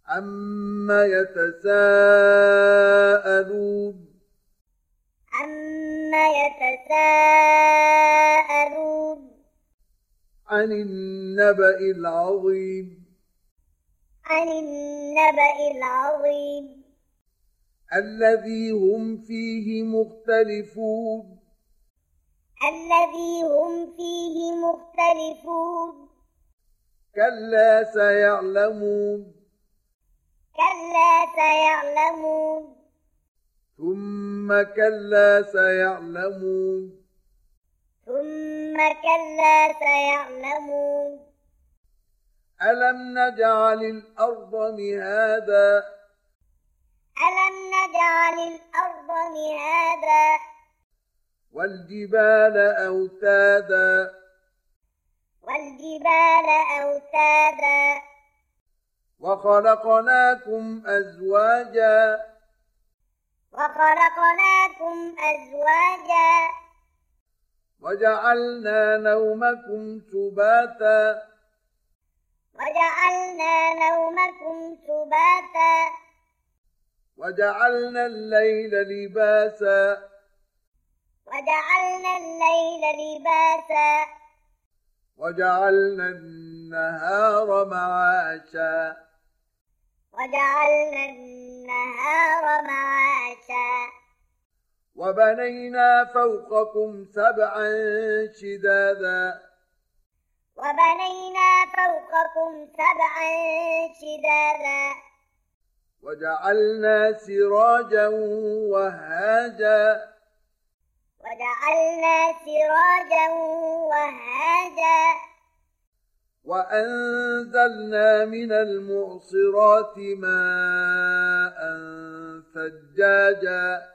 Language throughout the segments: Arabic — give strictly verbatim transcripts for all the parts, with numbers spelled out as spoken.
عما يتساءلون عما يتساءلون عن النبأ العظيم عن النبأ العظيم الذي هم فيه مختلفون الذي هم فيه مختلفون كلا سيعلمون كلا سيعلمون ثم كلا سيعلمون ثم كلا سيعلمون ألم نجعل الأرض مهادا ألم نجعل الأرض مهادا والجبال أوتادا والجبال أوتادا وخلقناكم أزواجا وخلقناكم أزواجا وجعلنا نومكم سباتا وجعلنا نومكم سباتا وجعلنا الليل لباسا وجعلنا الليل لباسا وجعلنا النهار معاشا وجعلنا النهار معاشا وبنينا فوقكم سبعا شدادا وبنينا فوقكم سبعا شدادا وجعلنا سراجا وهاجا وجعلنا سراجا وهاجا وأنزلنا من المعصرات ماء ثجاجا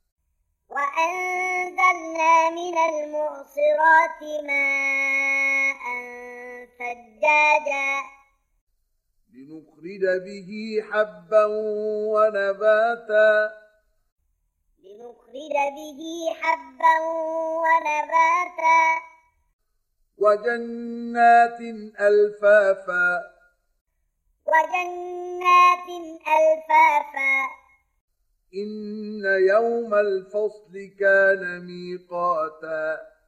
وأنزلنا من المعصرات ماء ثجاجا لنخرج به حبا ونباتا لنخرج به حبا ونباتا وجنات ألفافا وجنات ألفافا إن يوم الفصل كان ميقاتا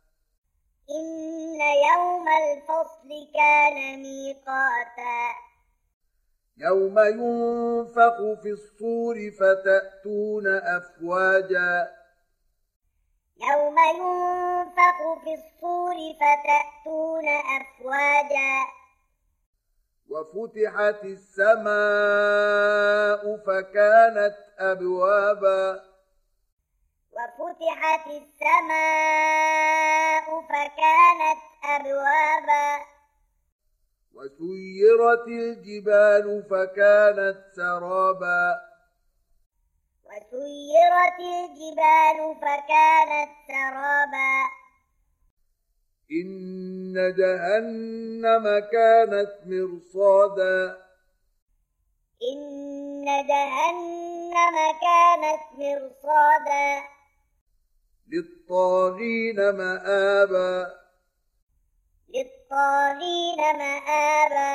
إن يوم الفصل كان ميقاتا يوم ينفخ في الصور فتأتون أفواجا يوم ينفخ في الصور فتأتون أفواجا وفتحت السماء فكانت أبوابا وفتحت السماء فكانت أبوابا وسيرت الجبال فكانت سرابا وسيرت الجبال فكانت سرابا إن جهنم كانت مرصادا إن جهنم كانت مرصادا للطاغين مآبا للطاغين مآبا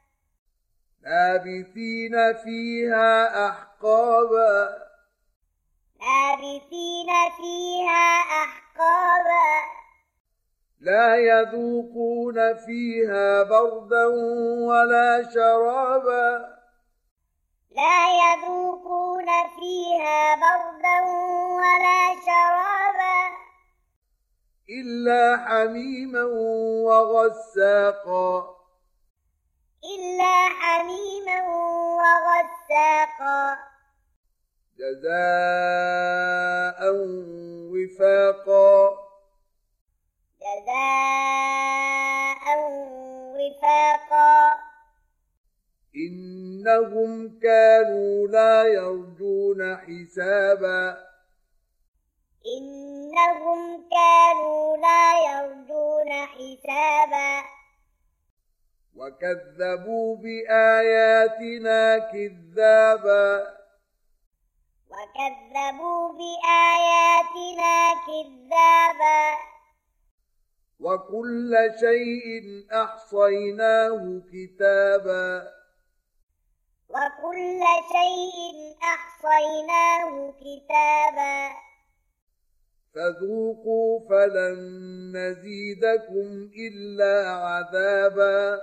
لابثين فيها أحقابا لابثين فيها أحقابا لا يذوقون فيها بردا ولا شرابا لا يذوقون فيها بردا ولا شرابا إلا حميما وغساقا إلا حميما وغساقا جزاء وفاقا جزاء وفاقا إنهم كانوا لا يرجون حسابا إنهم كانوا لا يرجون حسابا وكذبوا بآياتنا كذابا وكذبوا بآياتنا كذابا وكل شيء أحصيناه كتابا وكل وكل شيء أحصيناه كتابا فذوقوا فلن نزيدكم إلا عذابا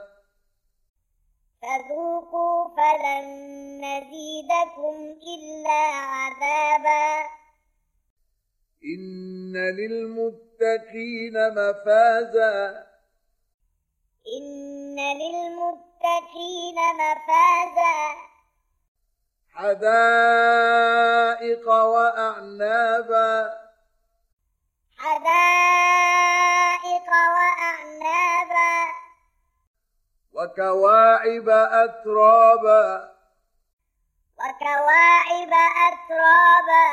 فذوقوا فلن نزيدكم إلا عذابا إن للمتقين مفازا إن للمتقين مفازا حدائق وأعنابا حدائق وأعنابا وكواعب أترابا وكواعب أترابا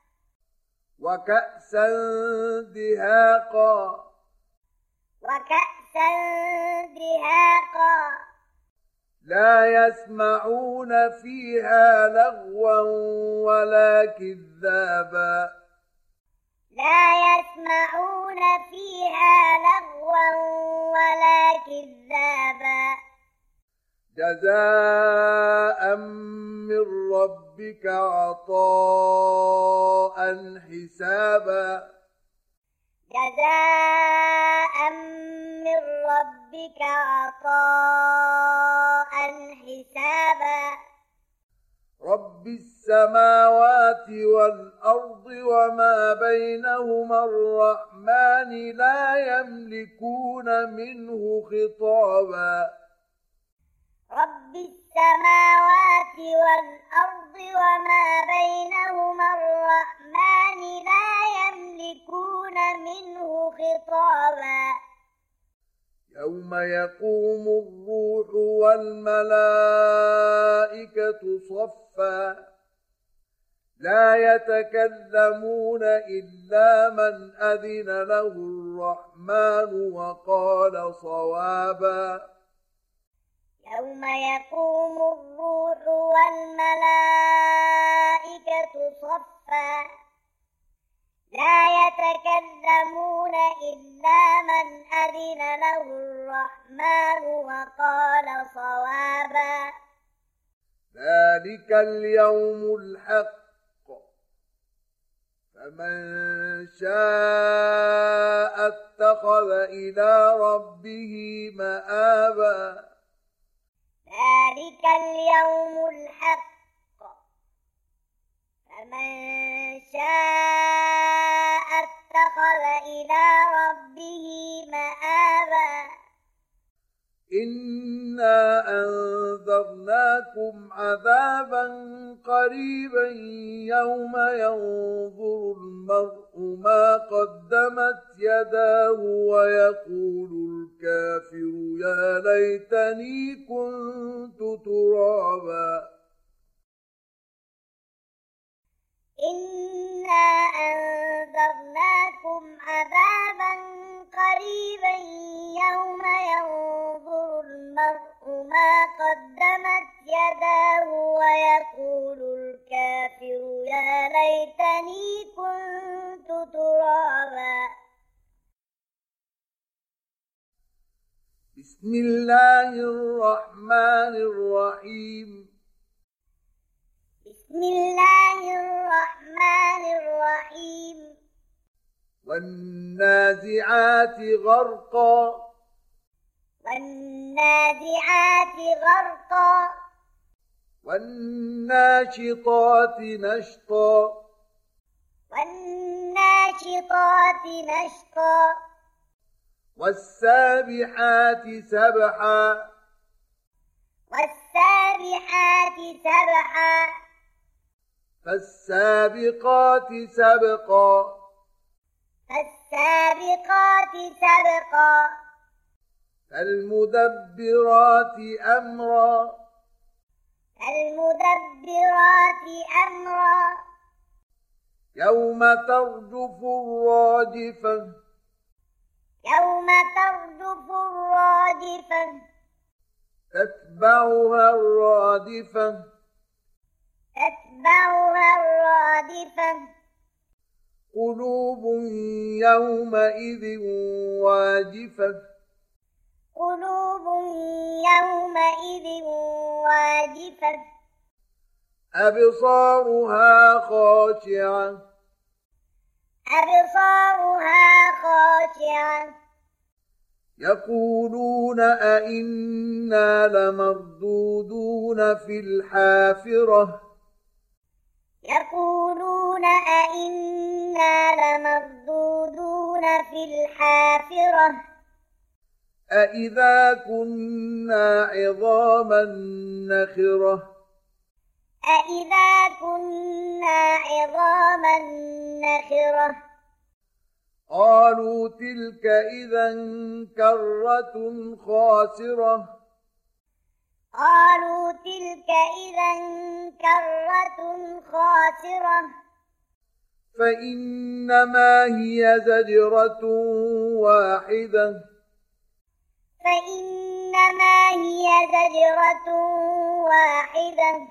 وكأسا دهاقا وكأسا دهاقا لا يسمعون فيها لغوا ولا كذابا لا يسمعون فيها لغوا ولا كذابا جزاء من ربك عطاء حسابا جزاء من ربك عطاء حسابا رب السماوات والأرض وما بينهما الرحمن لا يملكون منه خطابا رب السماوات والأرض وما بينهما الرحمن لا يملكون منه خطابا يوم يقوم الروح والملائكة صفا لا يتكلمون إلا من أذن له الرحمن وقال صوابا يوم يقوم الروح والملائكة صفا لا يتكلمون إلا من أذن له الرحمن وقال صوابا ذلك اليوم الحق فمن شاء اتخذ إلى ربه مآبا ذلك اليوم الحق فمن شاء اتخذ إلى ربه مآبا إنا أنذرناكم عذابا قريبا يوم ينظر المرء ما قدمت يداه ويقول الكافر يا ليتني كنت ترابا إنا أنذرناكم عذابا قريبا يوم ينظر المرء ما قدمت يداه ويقول الكافر يا ليتني كنت ترابا بسم الله الرحمن الرحيم بسم الله الرحمن الرحيم والنازعات غرقا والنازعات غرقا والناشطات نشطا والناشطات نشطا والسابحات سبحا والسابحات سبحا فالسابقات سبقا فالسابقات سبقا فالمدبرات أمرا فالمدبرات أمرا يوم ترجف الراجفة يوم ترجف الراجفة تتبعها الرادفة تتبعها الرادفة قلوب يومئذ واجفة قلوب يومئذ واجفة أبصارها خاشعة أبصارها خاشعة يقولون أئنا لمردودون في الحافرة يقولون أئنا لمردودون في الحافرة أئذا كنا عظاما نخرة أئذا كنا عظاما نخرة قالوا تلك إذا كرة خاسرة قالوا تلك إذا كرة خاسرة فإنما هي زجرة واحدة فإنما هي زجرة واحدة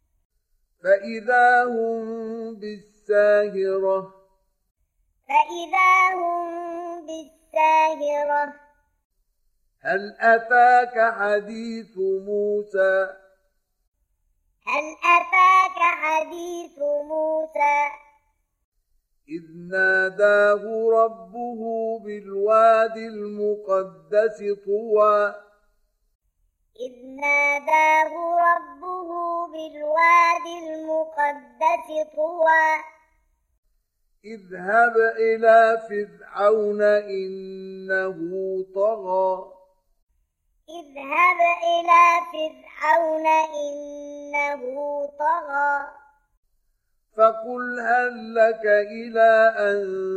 فإذا هم بالساهرة فإذا هم بالساهرة هل أتاك حديث موسى هل أتاك حديث موسى إذ ناداه ربه بالواد المقدس طوى إذ ناداه ربه بالواد المقدس طوى اذهب إلى فرعون إنه طغى اذهب إلى فرعون إنه طغى فقل هل لك إلى أن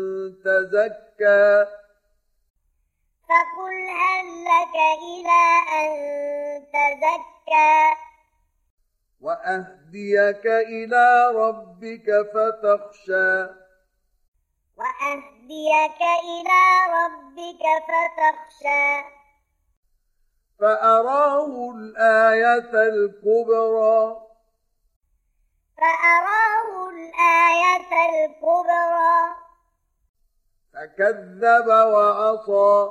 تزكى فقل هل لك إلى أن تزكى وأهديك إلى ربك فتخشى وأهديك إلى ربك فتخشى فأراه الآية الكبرى فأراه الآية الكبرى فكذب وعصى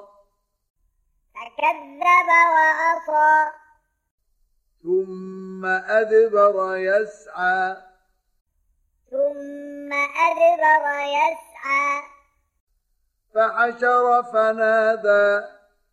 فكذب وعصى ثم أدبر يسعى ثم أدبر يسعى فحشر فنادى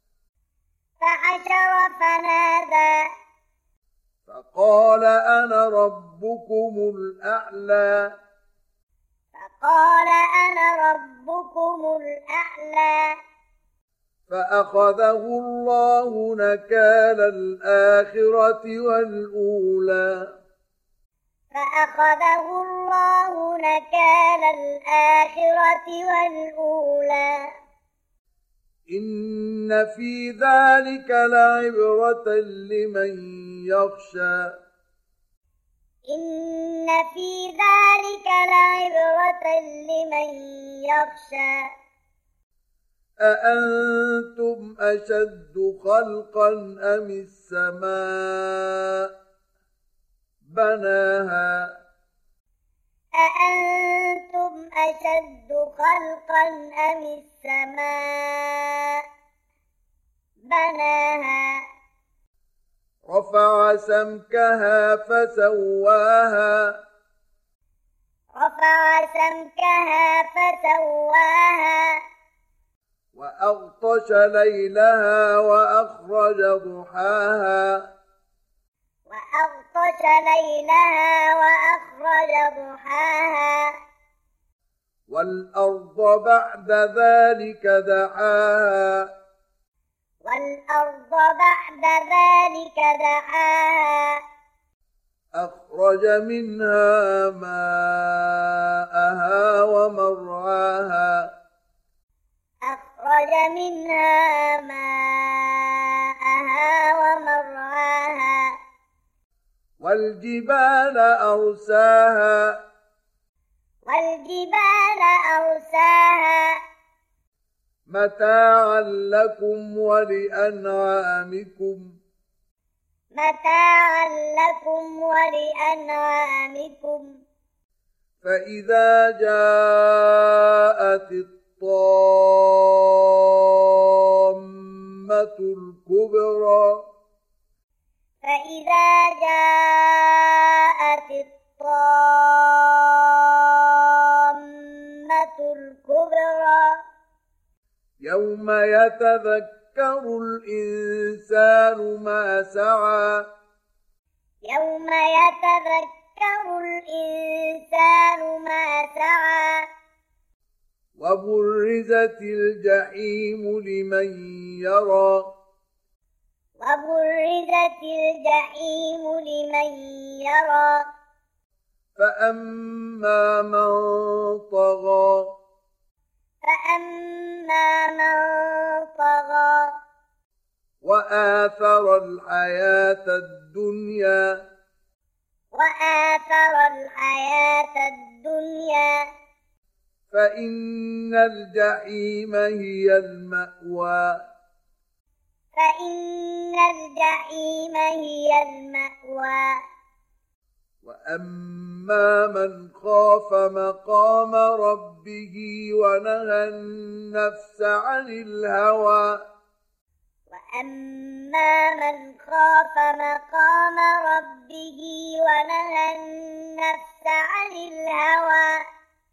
فحشر فنادى فقال أنا ربكم الأعلى فقال أنا ربكم الأعلى فأخذه الله نكال الآخرة والأولى فأخذه الله نكال الآخرة والأولى إن في ذلك لعبرة لمن يخشى إن في ذلك لعبرة لمن يخشى أأنتم أشد خلقا أم السماء بناها أأنتم أشد خلقا أم السماء بناها رفع سمكها فسواها رفع سمكها فسواها وأغطش ليلها وأخرج ضحاها وأغطش ليلها وأخرج ضحاها والأرض بعد ذلك دحاها والأرض بعد ذلك دحاها أخرج منها ماءها ومرعاها أخرج منها ماءها ومرعاها والجبال أرساها والجبال أرساها متاعا لكم ولأنعامكم متاعا لكم ولأنعامكم فإذا جاءت الطامة الكبرى فإذا جاءت الطامة الطامة الكبرى يوم يتذكر الإنسان ما سعى يوم يتذكر الإنسان ما سعى وبرزت الجحيم لمن يرى وبرزت الجحيم لمن يرى فأما من طغى فأما من طغى وآثر الحياة الدنيا وآثر الحياة الدنيا فإن الجحيم هي المأوى فإن الجحيم هي المأوى وأما من خاف مقام ربه ونهى النفس عن الهوى وأما من خاف مقام ربه ونهى النفس عن الهوى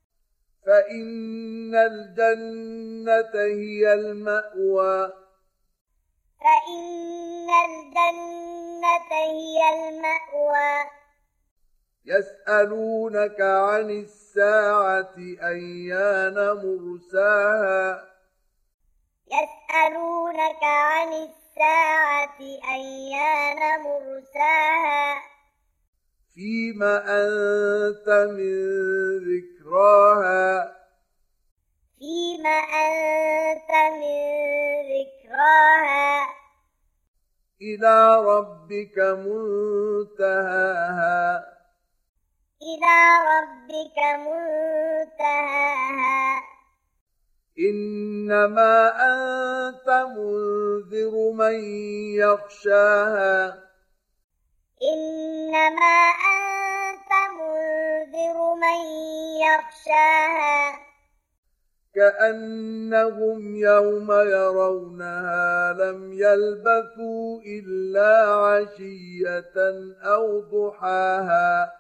فإن الجنة هي المأوى فإن الجنة هي المأوى يسألونك عن الساعة أيان مرساها يسألونك عن الساعة أيان مرساها فيما أنت من ذكراها فيما أنت من ذكراها إلى ربك منتهاها إلى ربك منتهاها إنما أنت منذر من يخشاها إنما أنت منذر من يخشاها كأنهم يوم يرونها لم يلبثوا إلا عشية أو ضحاها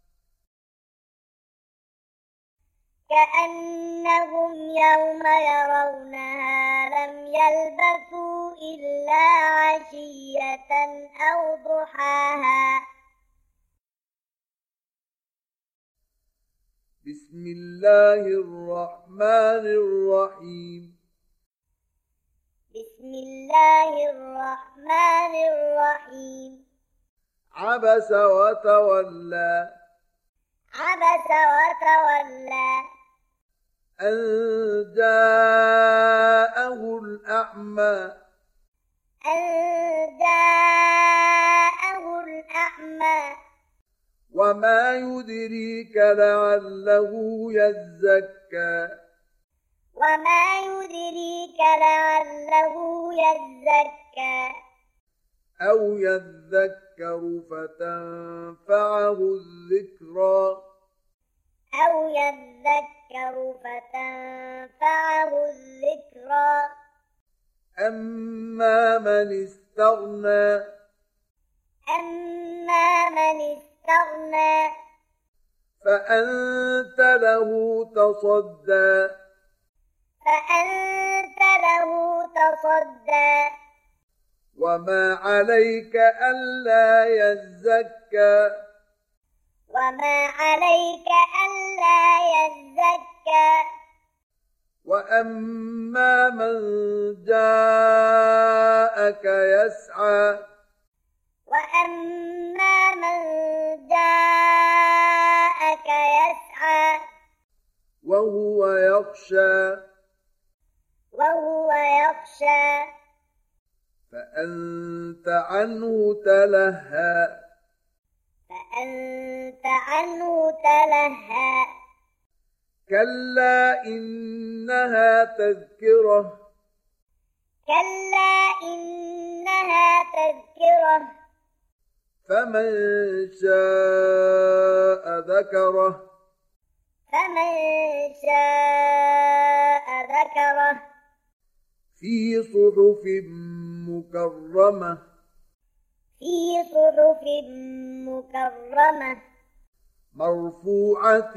كأنهم يوم يرونها لم يلبثوا إلا عشية أو ضحاها بسم الله الرحمن الرحيم بسم الله الرحمن الرحيم عبس وتولى عبس وتولى أن جاءه الأعمى أن جاءه الأعمى وما يدريك لعله يزكى وما يدريك لعله يزكى أو يذكر فتنفعه الذكرى أو يذكر فتنفعه الذكرى أما من استغنى أما من استغنى فأنت له تصدى فأنت له تصدى وما عليك ألا يزكى وما عليك ألا يزكى وأما من جاءك يسعى وأما من جاءك يسعى وهو يخشى وهو يخشى فأنت عنه تلهى فأنت عنه تلهى كلا إنها تذكرة كلا إنها تذكرة فمن شاء ذكره فمن شاء ذكره في صحف مكرمة في صحف مكرمة مرفوعة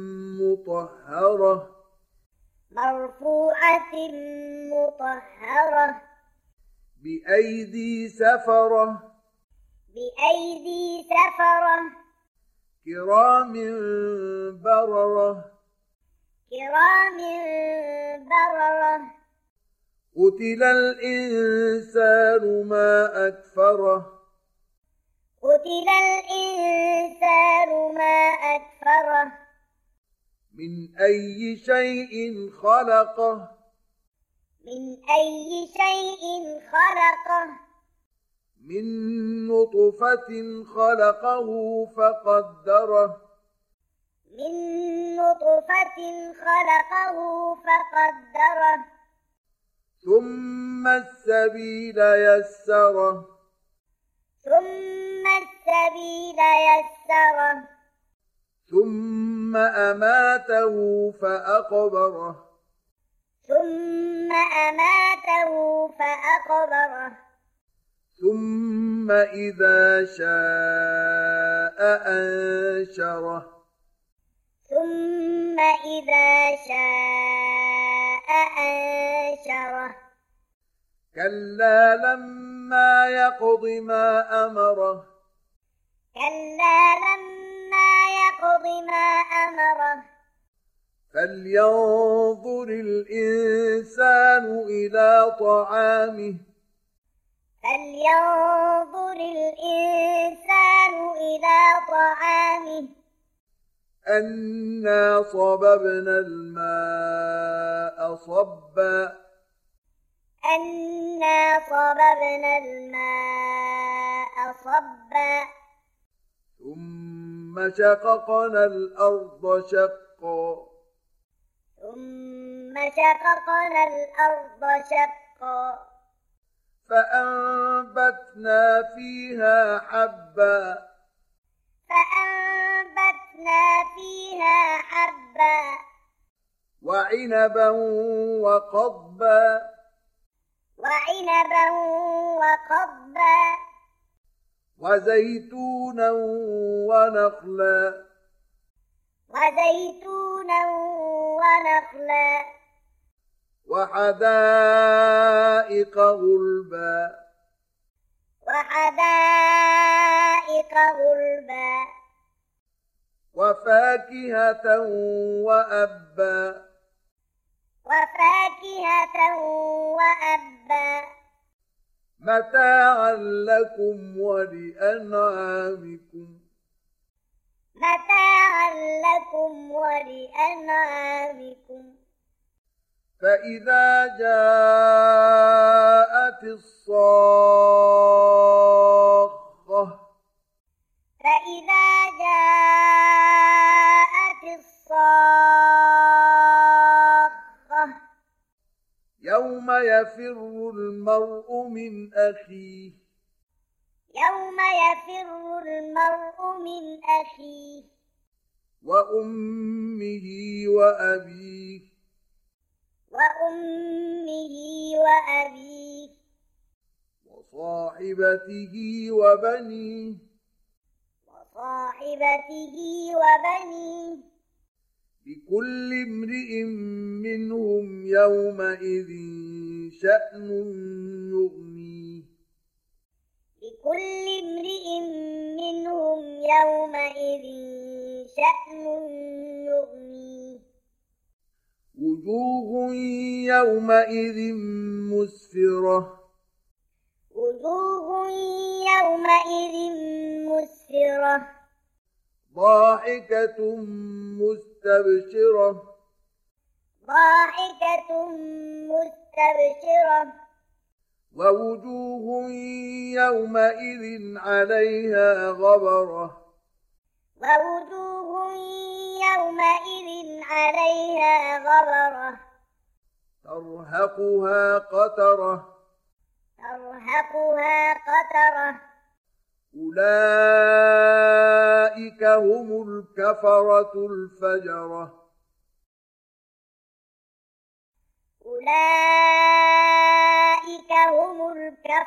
مطهرة مرفوعة مطهرة بأيدي سفرة بأيدي سفرة كرام بررة كرام بررة قتل الإنسان ما أكفره قتل الإنسان ما أكفره من أي شيء خلقه من أي شيء خلقه من نطفة خلقه فقدره من نطفة خلقه فقدره ثم السبيل يسره ثم السبيل يسره ثم أماته فأقبره ثم أماته فأقبره ثم إذا شاء أنشره ثم إذا شاء أنشره كلا لما يقض ما أمره كلا لما يقض ما أمره فلينظر الإنسان إلى طعامه فلينظر الإنسان إلى طعامه أنا صببنا الماء صبا أنا صببنا الماء صبا ثم شققنا الأرض شقا ثم شققنا الأرض شقا فأنبتنا فيها حبا فأنبتنا فيها حبا وعنبا وقضبا وعنبا وقضبا وزيتونا ونخلا وزيتونا ونخلا وحدائق غلبا وحدائق غلبا وفاكهة وأبا وفاكهة وأبا متاعا لكم ولأنعامكم متاعا لكم ولأنعامكم فإذا جاءت الصاخة فإذا جاءت الصاخة يوم يفر المرء من أخيه يوم يفر المرء من أخيه وأمه وأبيه وأمه وأبيه وصاحبته وبنيه وصاحبته وبنيه لكل امرئ منهم يومئذ شأن يغنيه لكل امرئ منهم يومئذ شأن يغنيه وجوه يومئذ مسفرة وجوه يومئذ مسفرة ضاحكة مستبشرة ضاحكة مستبشرة ووجوه يومئذ عليها غبرة ووجوه يومئذ عليها غبرة ترهقها قترة ترهقها قترة أولئك هم الكفرة الفجرة أولئك هم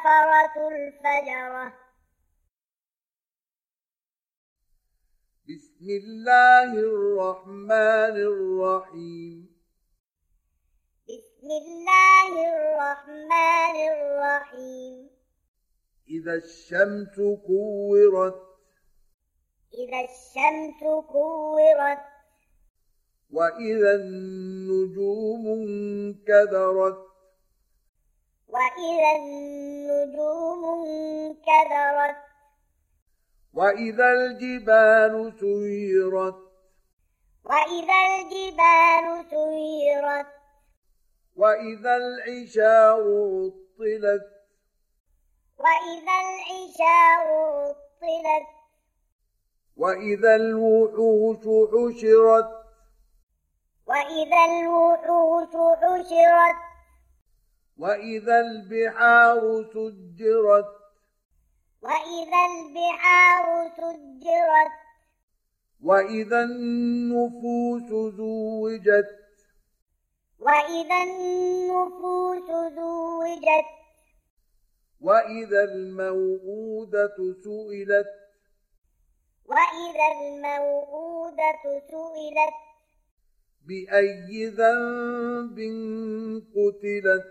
الكفرة الفجرة بسم بسم الله الرحمن الرحيم بسم الله الرحمن الرحيم إذا الشمس كورت إذا الشمس كورت وإذا النجوم انكدرت وإذا النجوم انكدرت وإذا الجبال سيرت وإذا الجبال سيرت وإذا العشار عطلت وإذا العشار عطلت وإذا الوحوش حشرت وإذا الوحوش حشرت وإذا البحار سجرت وإذا البحار سجرت وإذا النفوس زوجت وإذا النفوس زوجت وإذا الموءودة سئلت وإذا الموءودة سئلت بأي ذنب قتلت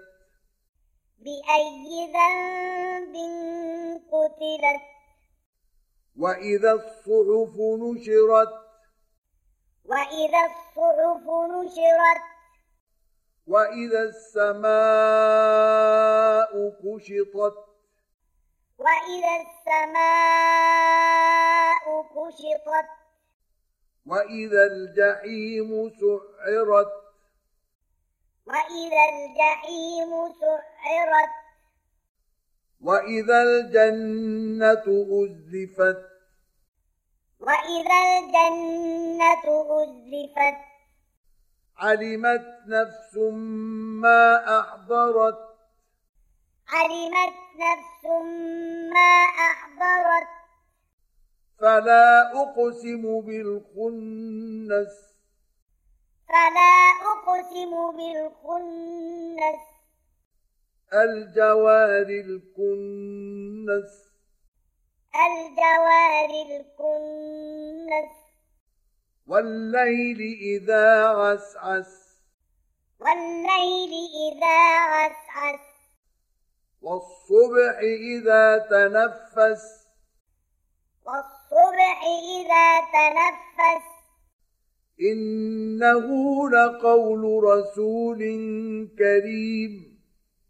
بأي ذنب قتلت وإذا الصحف نشرت وإذا الصحف نشرت وإذا السماء كشطت وإذا السماء كشطت وإذا الجحيم سعرت وإذا الجحيم سعرت وإذا الجنة أزلفت وإذا الجنة أزلفت علمت نفس ما أحضرت علمت نفس ما أحضرت فلا أقسم بالخنس فلا أقسم بالخنس الجوار الكنس الجوار الكنس والليل إذا عسعس والليل إذا عسعس والصبح إذا تنفس والصبح إذا تنفس إنه لقول رسول كريم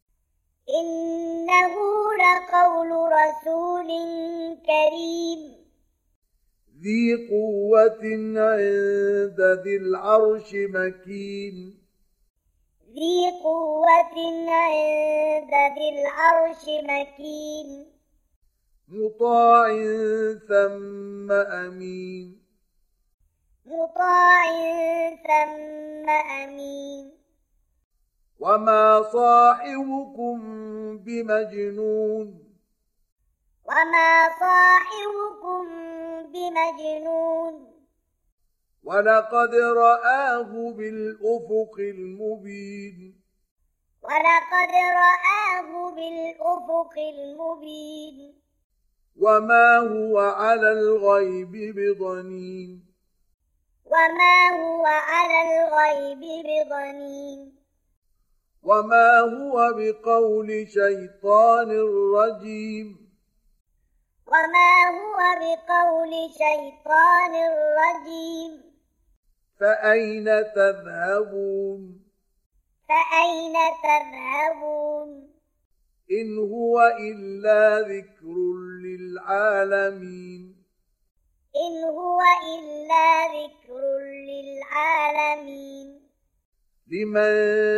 إنه لقول رسول كريم ذي قوة عند ذي العرش مكين ذي قوة عند ذي العرش مكين مطاع ثم أمين مطاع ثم أمين وما صاحبكم بمجنون وما صاحبكم بمجنون ولقد رآه بالأفق المبين ولقد رآه بالأفق المبين وما هو على الغيب بضنين وما هو على الغيب بضنين وما هو بقول شيطان رجيم وما هو بقول شيطان رجيم فأين تذهبون فأين تذهبون إن هو إلا ذكر للعالمين إن هو إلا ذكر للعالمين لمن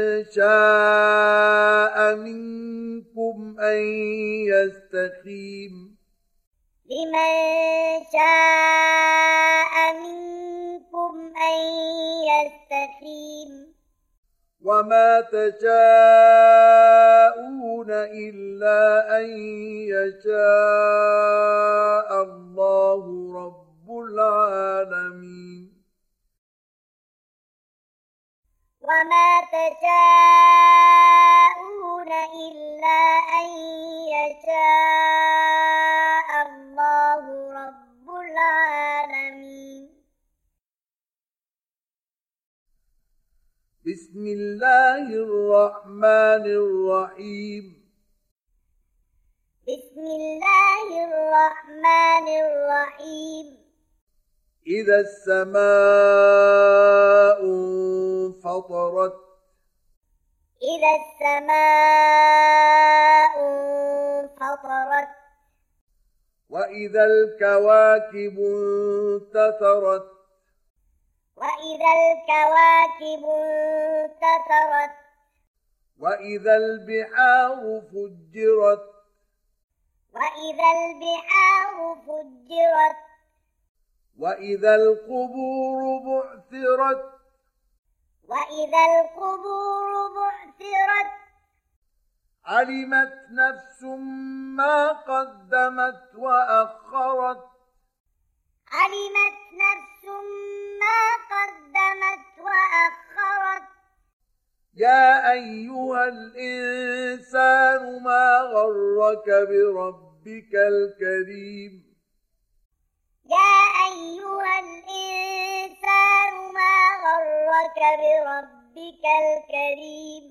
شاء منكم أن يستقيم لمن شاء منكم أن يستقيم وما تشاءون إلا أن يشاء الله رب العالمين وما تشاءون إلا أن يشاء الله رب العالمين بسم الله الرحمن الرحيم بسم الله الرحمن الرحيم إذا السماء انفطرت إذا السماء انفطرت وإذا الكواكب انتثرت وإذا الكواكب انتثرت وإذا البحار فجرت وإذا البحار فجرت وإذا القبور بعثرت وإذا القبور بعثرت علمت نفس ما قدمت وأخرت علمت نفس ما قدمت وأخرت يا أيها الإنسان ما غرك بربك الكريم يا أيها الإنسان ما غرك بربك الكريم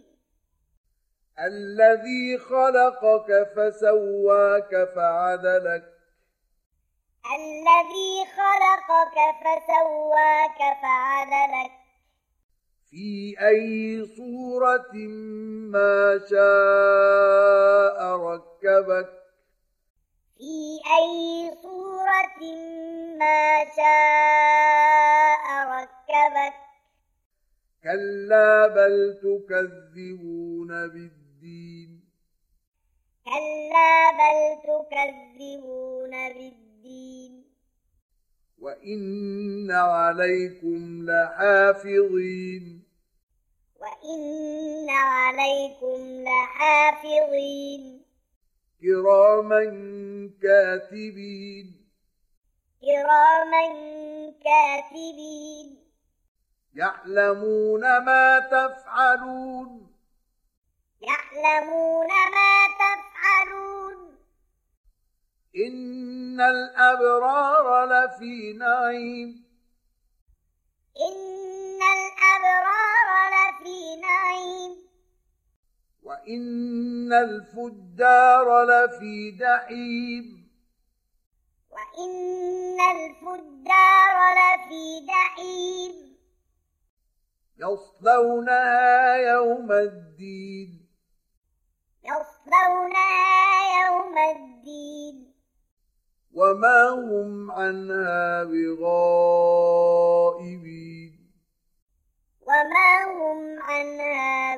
الذي خلقك فسواك فعدلك الذي خلقك فسواك فعدلك في أي صورة ما شاء ركبك في أي صورة ما شاء ركبك كلا بل تكذبون بالدين كلا بل تكذبون بالدين وإن عليكم لحافظين وإن عليكم لحافظين كراما كاتبين كراما كاتبين يعلمون ما تفعلون يعلمون ما تفعلون إن الأبرار لفي نعيم إن الأبرار لفي نعيم وإن الفجار لفي جحيم وإن الفجار لفي جحيم يصلونها يوم الدين يصلونها يوم الدين وما هم عنها بغائبين وما هم عنها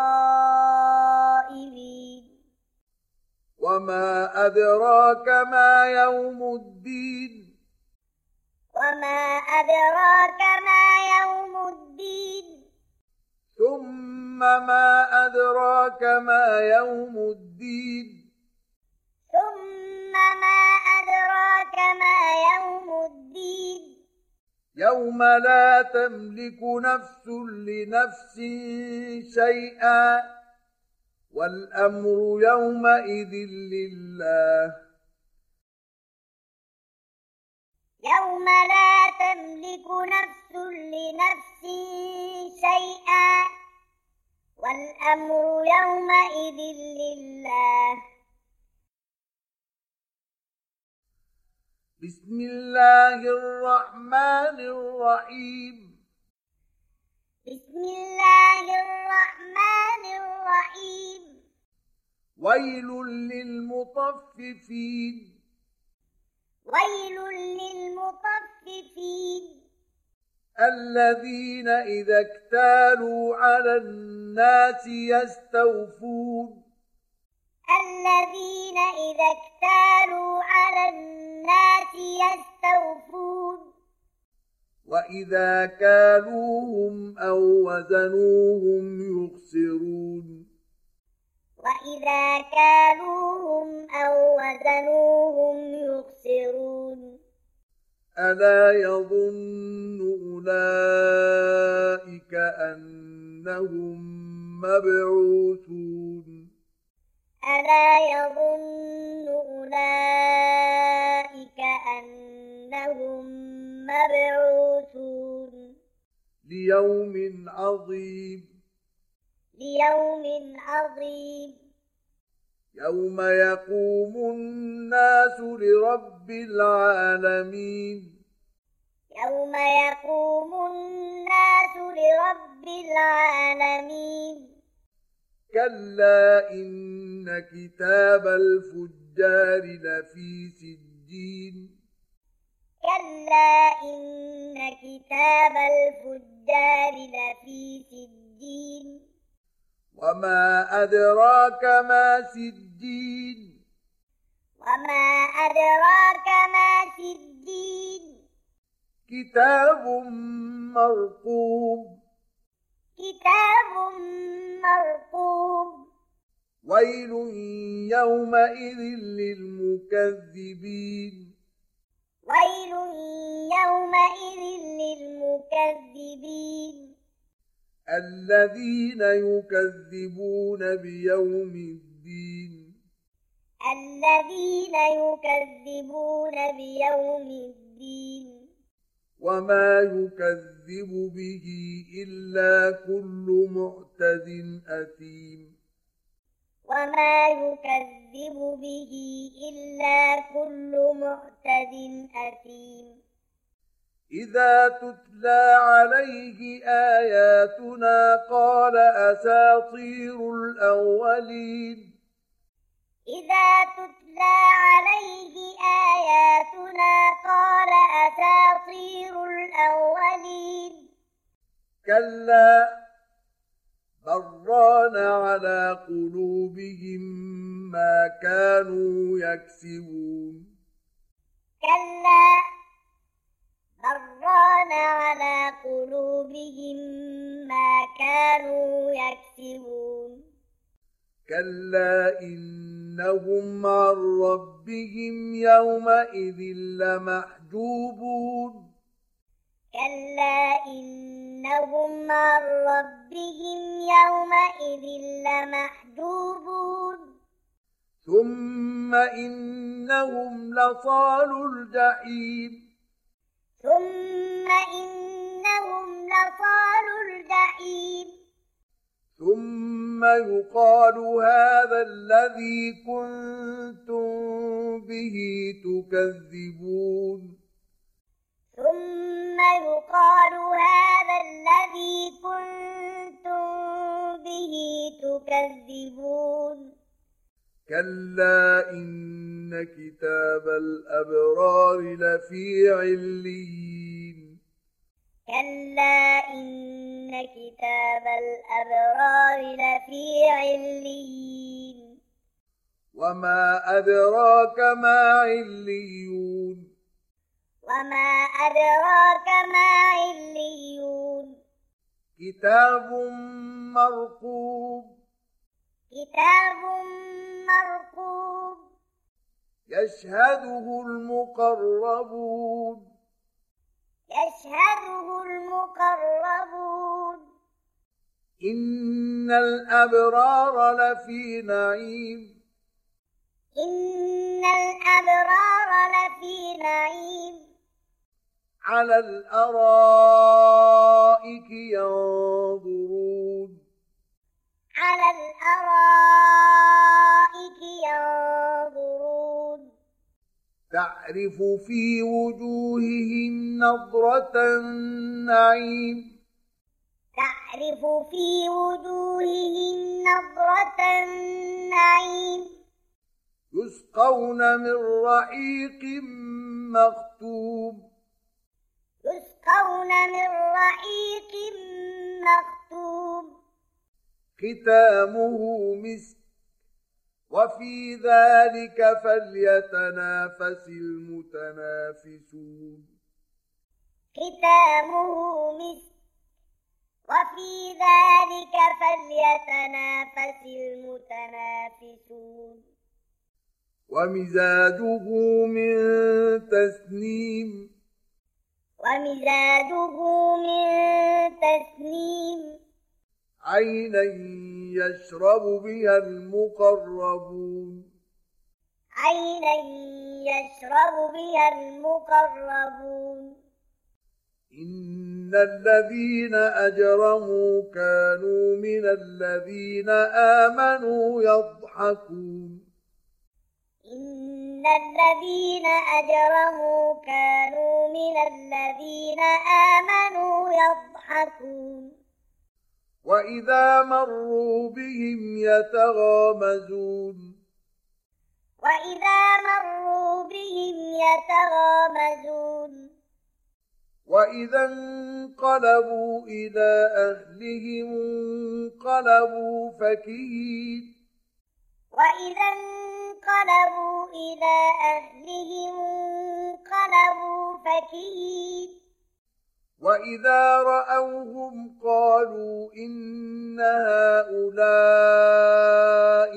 بغائبين وما أدراك ما يوم الدين وما أدراك ما يوم الدين ثم ما أدراك ما يوم الدين ثم ما أدراك ما يوم الدين يوم لا تملك نفس لنفس شيئا والأمر يومئذ لله يوم لا تملك نفس لنفس شيئا والأمر يومئذ لله بسم الله الرحمن الرحيم بسم الله الرحمن الرحيم ويل للمطففين ويل للمطففين الذين إذا اكتالوا على الناس يستوفون الذين إذا اكتالوا على الناس يستوفون وإذا كالوهم أو وزنوهم يخسرون وإذا كالوهم أو وزنوهم يخسرون ألا يظن أولئك أنهم مبعوثون ألا يظن أولئك أنهم مبعوثون ليوم عظيم ليوم عظيم يوم يقوم الناس لرب العالمين يوم يقوم الناس لرب العالمين كلا إن كتاب الفجار لفي سجين كلا إن كتاب الفجار لفي سجين وما أدراك ما سجين وما أدراك ما سجين كتاب مرقوم كتاب مرقوم ويل يومئذ للمكذبين ويل يومئذ للمكذبين الذين يكذبون بيوم الدين الذين يكذبون بيوم الدين وما يكذب به إلا كل معتد أثيم وما يكذب به إلا كل معتد أثيم إذا تتلى عليه آياتنا قال أساطير الأولين إذا تتلى عليه آياتنا قال أساطير الأولين كلا بران على قلوبهم ما كانوا يكسبون كلا بران على قلوبهم ما كانوا يكسبون كلا إنهم عن ربهم يومئذ لمحجوبون كلا إنهم عن ربهم يومئذ لمحجوبون ثم إنهم لصالو الجحيم ثم إنهم لصالو الجحيم ثم يقال هذا الذي كنتم به تكذبون ثم يقال هذا الذي كنتم به تكذبون كلا إن كتاب الأبرار لفي عليين كلا إن كتاب الأبرار لفي عليين وما أدراك ما عليون وما أدراك ما عليون كتاب مرقوم كتاب مرقوم يشهده المقربون يشهده المقربون إن الأبرار لفي نعيم إن الأبرار لفي نعيم على الأرائك ينظرون على الأرائك ينظرون تعرف في وجوههم نضرة النعيم تعرف في وجوههم نضرة النعيم يسقون من رحيق مختوم يسقون من رحيق مختوم ختامه مسك وفي ذلك فليتنافس المتنافسون ختامه مسك وفي ذلك فليتنافس المتنافسون ومزاجه من تسنيم ومزاجه من تسنيم عينا يشرب بها المقربون عينا يشرب بها المقربون إن إن الذين أجرموا كانوا من الذين آمنوا يضحكون إن الذين أجرموا كانوا من الذين آمنوا يضحكون وإذا مروا بهم يتغامزون وإذا مروا بهم يتغامزون وإذا انقلبوا إلى أهلهم انقلبوا فكهين وإذا انقلبوا إلى أهلهم انقلبوا فكهين وإذا رأوهم قالوا إن هؤلاء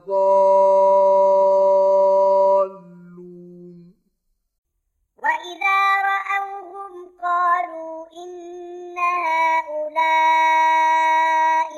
لضالون وإذا رأوهم قالوا إن هؤلاء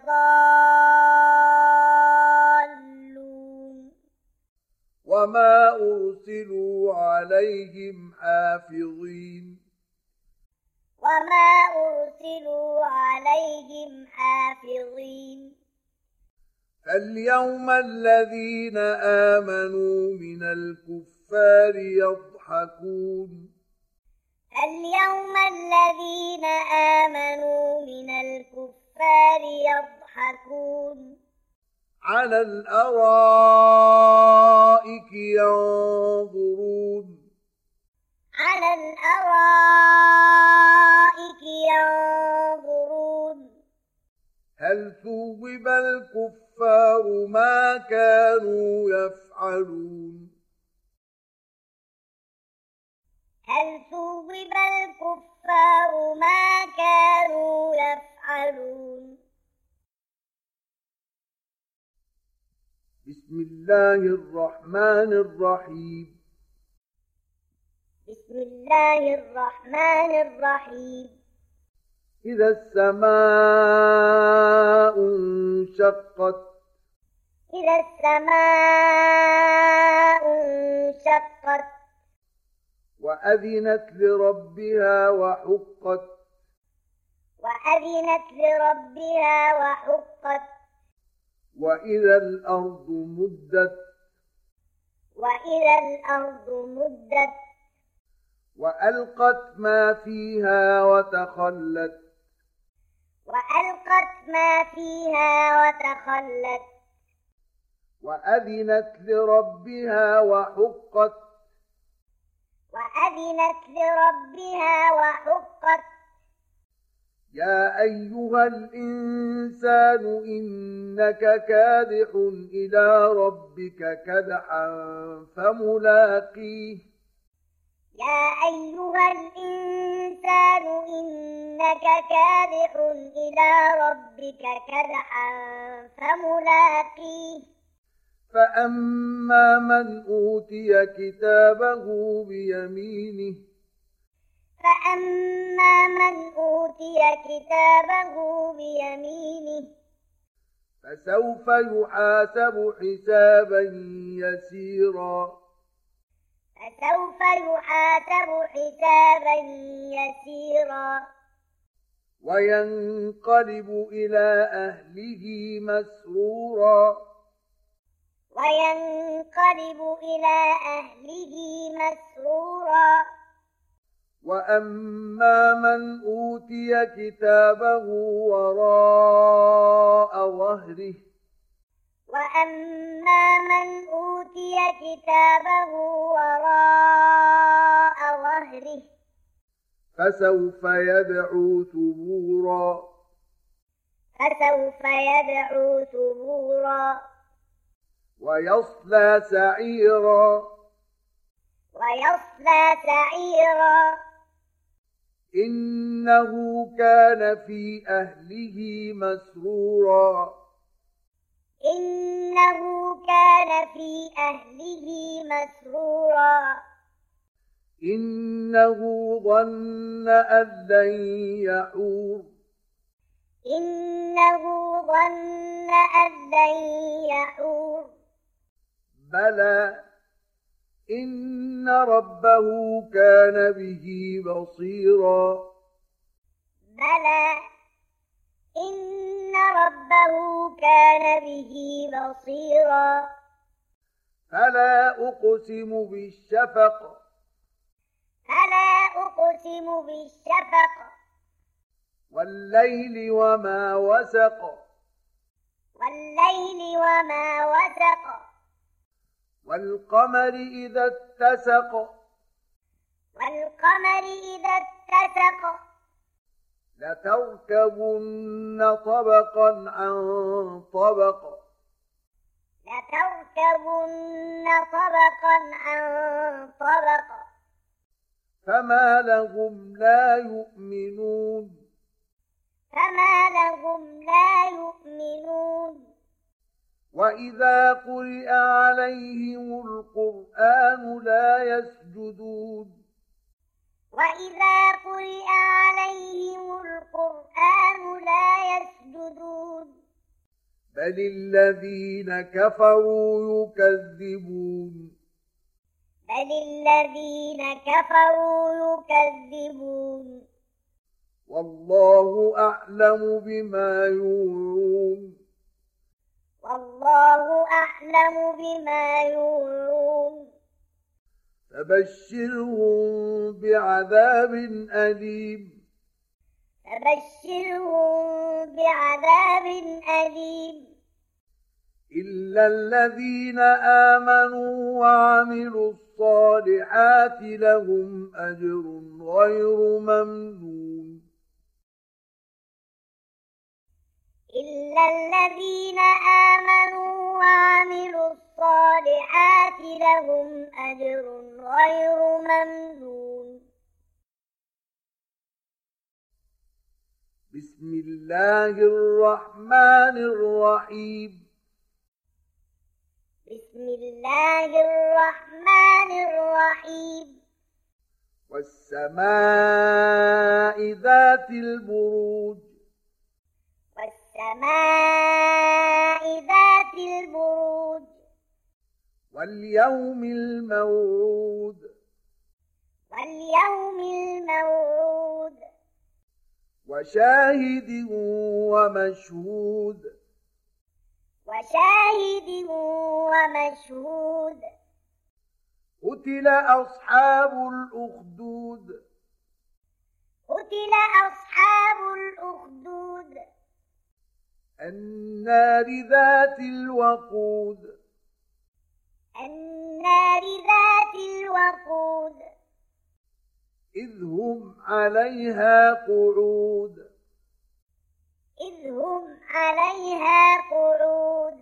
لضالون وما أرسلوا عليهم حافظين وما أرسلوا عليهم حافظين فاليوم الذين آمنوا من الكفار يضحكون اليوم الذين آمنوا من الكفار يضحكون على الأرائك ينظرون على الأرائك ينظرون هل ثوب الكفار ما كانوا يفعلون هل ثوب الكفار ما كانوا يفعلون بسم الله الرحمن الرحيم بسم الله الرحمن الرحيم إذا السماء انشقت إذا السماء انشقت وأذنت لربها وحقت وأذنت لربها وحقت وإذا الأرض مدت وإذا الأرض مدت وألقت ما فيها وتخلت وألقت ما فيها وتخلت وأذنت لربها وحقت وأذنت لربها وحقت يا أيها الإنسان إنك كادح إلى ربك كدحا فملاقيه يا أيها الإنسان إنك كادح إلى ربك كدحا فملاقيه فأما من أوتي كتابه بيمينه فأما من أوتي كتابه بيمينه فسوف يحاسب حسابا يسيرا فسوف يحاسب حسابا يسيرا وينقلب إلى أهله مسرورا وينقلب إلى أهله مسرورا وأما من أوتي كتابه وراء ظهره وأما من أوتي كتابه وراء ظهره فسوف يدعو ثبورا فسوف يدعو ثبورا ويصلى سعيرا ويصلى سعيرا إنه كان في أهله مسرورا إنه كان في أهله مسرورا إنه ظن أن لن يحور إنه ظن أن لن يحور بلى إن ربه كان به بصيرا بلى إن ربه كان به بصيرا فلا أقسم بالشفق فلا أقسم بالشفق والليل وما وسق والليل وما وسق والقمر إذا اتسق والقمر إذا اتسق لتركبن طبقا عن طبق لتركبن طبقا عن طبق فما لهم لا يؤمنون فما لهم لا يؤمنون وإذا قرئ عليهم القرآن لا يسجدون وإذا قرئ عليهم القرآن لا يسجدون بل الذين كفروا يكذبون بل الذين كفروا يكذبون والله أعلم بما يوعون والله أعلم بما يوعون فبشرهم بعذاب أليم فبشرهم بعذاب أليم إلا الذين آمنوا وعملوا الصالحات لهم أجر غير ممنون إلا الذين آمنوا وعملوا الصالحات لهم أجر غير ممنون بسم الله الرحمن الرحيم بسم الله الرحمن الرحيم والسماء ذات البروج والسماء ذات البروج واليوم الموعود واليوم الموعود وشاهد ومشهود وشاهد ومشهود قتل أصحاب الأخدود قتل أصحاب الأخدود النار ذات الوقود النار ذات الوقود إذ هم عليها قعود إذ هم عليها قعود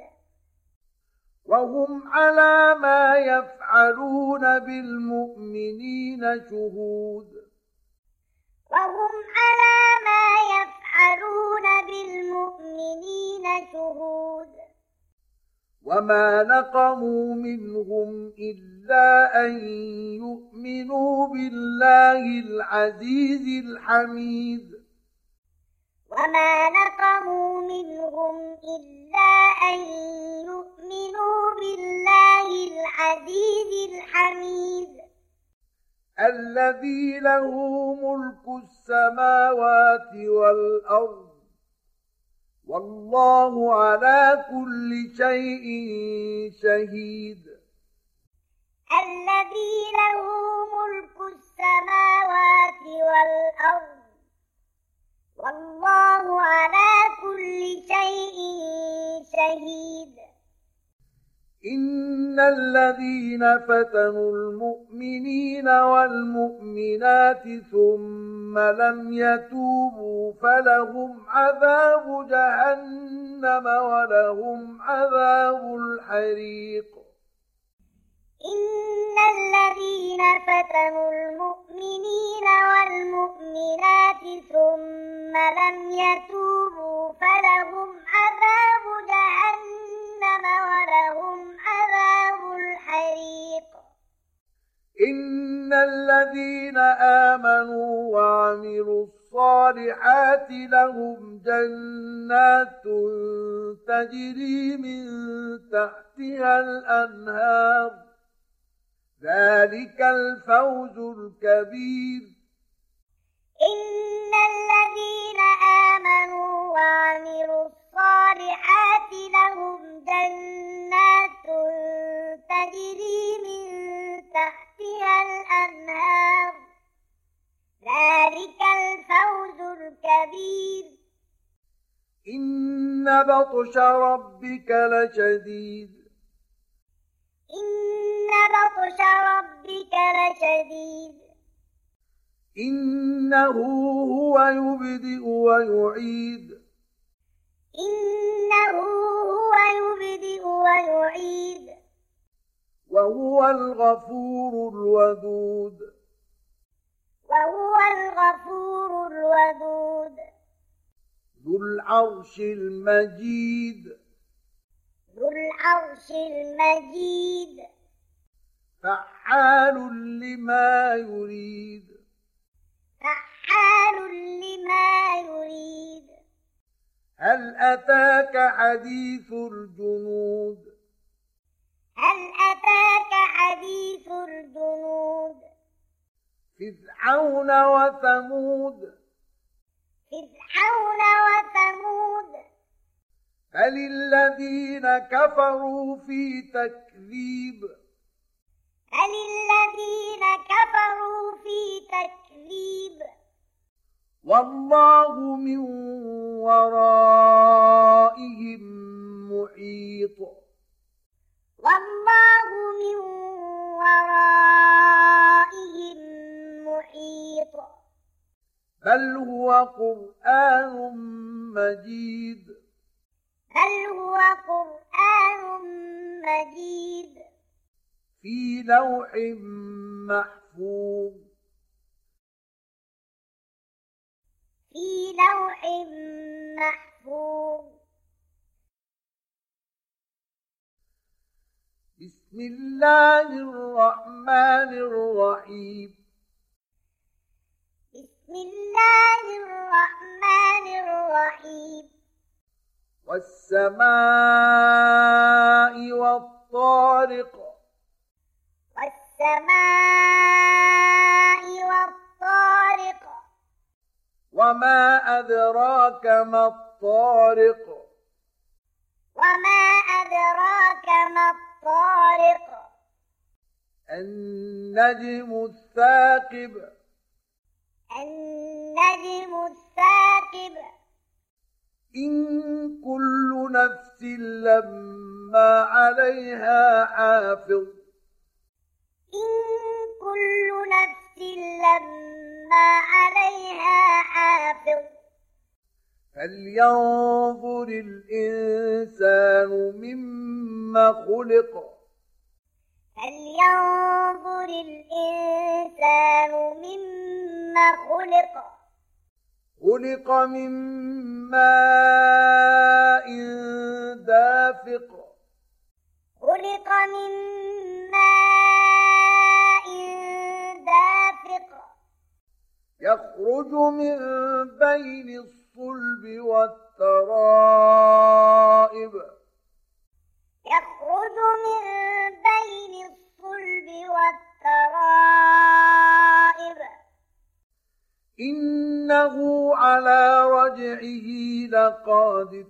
وهم على ما يفعلون بالمؤمنين شهود وهم على ما يفعلون بالمؤمنين شهود وما نقموا منهم إلا أن يؤمنوا بالله العزيز الحميد وما نقموا منهم إلا أن يؤمنوا بالله العزيز الحميد الذي له ملك السماوات والأرض والله على كل شيء شهيد الذي له ملك السماوات والأرض والله على كل شيء شهيد إن الذين فتنوا المؤمنين والمؤمنات ثم لم يتوبوا فلهم عذاب جهنم ولهم عذاب الحريق إن الذين فتنوا المؤمنين والمؤمنات ثم لم يتوبوا فلهم عذاب جهنم ولهم عذاب الحريق إن الذين آمنوا وعملوا الصالحات لهم جنات تجري من تحتها الأنهار ذلك الفوز الكبير إن الذين كبير إن بطش ربك لشديد إن بطش ربك لشديد إنه هو يبدئ ويعيد إنه هو يبدئ ويعيد وهو الغفور الودود وهو الغفور الودود ذو العرش المجيد ذو العرش المجيد فعال لما يريد فعال لما يريد هل أتاك حديث الجنود هل أتاك حديث الجنود فرعون وثمود فرعون وثمود بل الذين كفروا في تكذيب بل الذين كفروا في تكذيب والله من ورائهم محيط والله من ورائهم محيط بل هو قرآن مجيد بل هو قرآن مجيد في لوح محفوظ في لوح محفوظ بسم الله الرحمن الرحيم بسم الله الرحمن الرحيم والسماء والطارق والسماء والطارق وما أدراك ما الطارق وما أدراك ما الطارق النجم الثاقب النجم الثاقب إن كل نفس لما عليها حافظ إن كل نفس لما عليها حافظ فلينظر الإنسان مما خلق فلينظر الإنسان مما خلق خلق من ماء دافق خلق من ماء دافق يخرج من بين الصلب والترائب يخرج من بين الصلب والترائب إنه على رجعه لقادر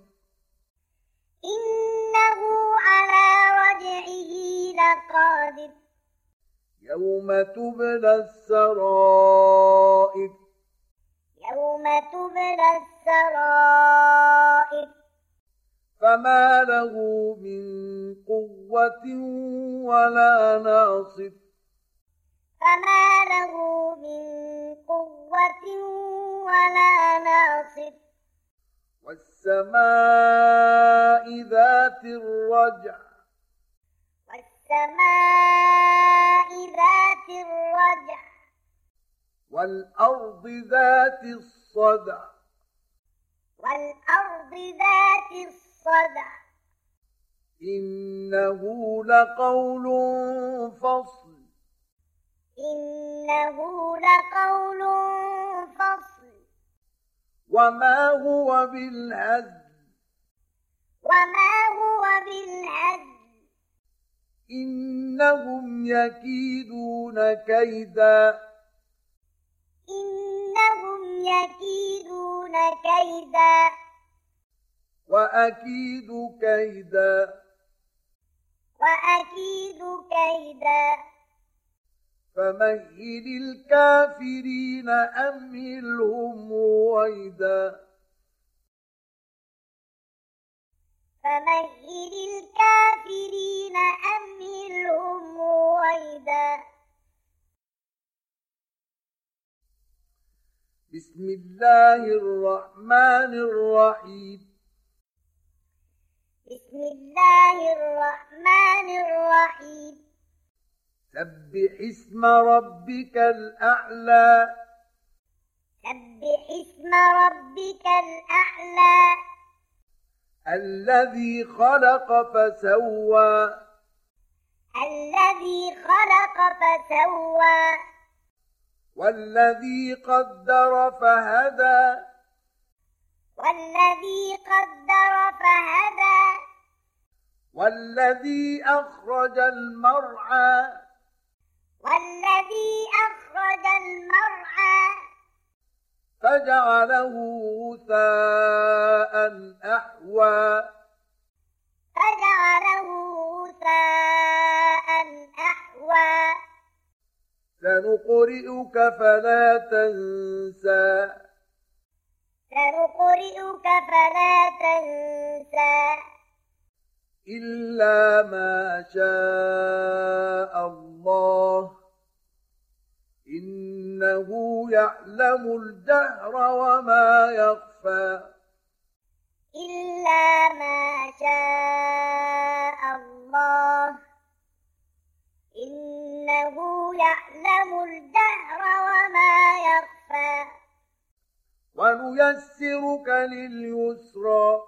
إنه على رجعه لقادر يوم تبلى السرائر يوم تبلى السرائر فما له من قوة ولا ناصر فما له من قوة ولا ناصر والسماء ذات الرجع والسماء ذات الرجع والأرض ذات الصدع والأرض ذات الصدع إنه لقول فصل إنه لقول فصل وما هو بالهزل وما هو بالهزل إنهم يكيدون كيدا إنهم يكيدون كيدا وأكيد كيدا وأكيد كيدا فمهل الكافرين أمهلهم رويدا رويدا فمهل الكافرين أمهلهم رويدا بسم الله الرحمن الرحيم بسم الله الرحمن الرحيم سبح اسم ربك الأعلى سبح اسم ربك الأعلى الذي خلق فسوى الذي خلق فسوى والذي قدر فهدى والذي قدر فهدى والذي أخرج المرعى والذي أخرج المرعى فجعله غثاء أحوى فجعله غثاء أحوى سنقرئك فلا تنسى سنقرئك فلا تنسى إلا ما شاء الله إنه يعلم الجهر وما يخفى إلا ما شاء الله إنه يعلم الجهر وما يخفى ونيسرك لليسرى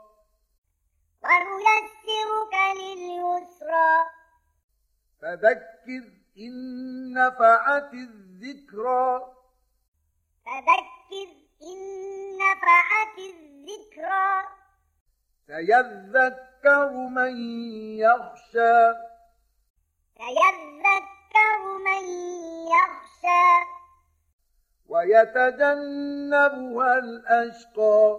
ونيسرك لليسرى فذكر إن نفعت الذكرى فذكر إن نفعت الذكرى سيذكر من يخشى سيذكر من يخشى ويتجنبها الأشقى